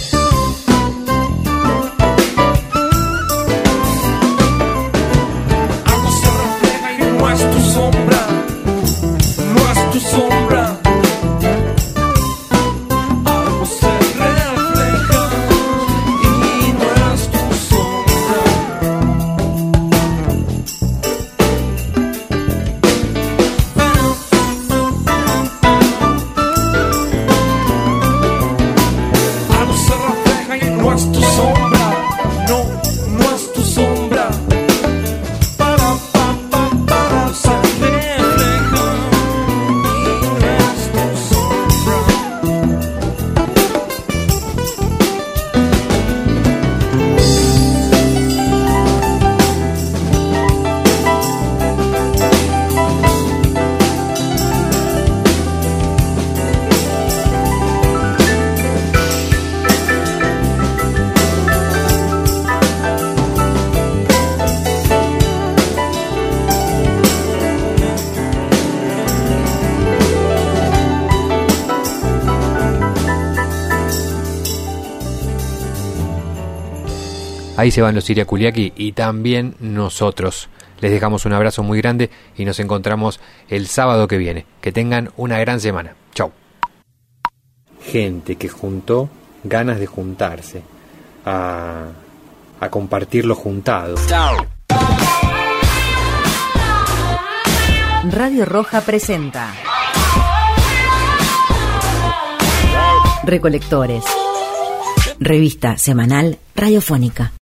No es tu sombra, no es tu sombra. Algo se refleja y no es tu sombra. Algo se refleja y no es tu sombra. No, no es tu sombra. Ahí se van los Siria Kuliaki y también nosotros. Les dejamos un abrazo muy grande y nos encontramos el sábado que viene. Que tengan una gran semana. Chau. Gente que juntó ganas de juntarse, a, a compartir lo juntado. Radio Roja presenta Recolectores, revista semanal radiofónica.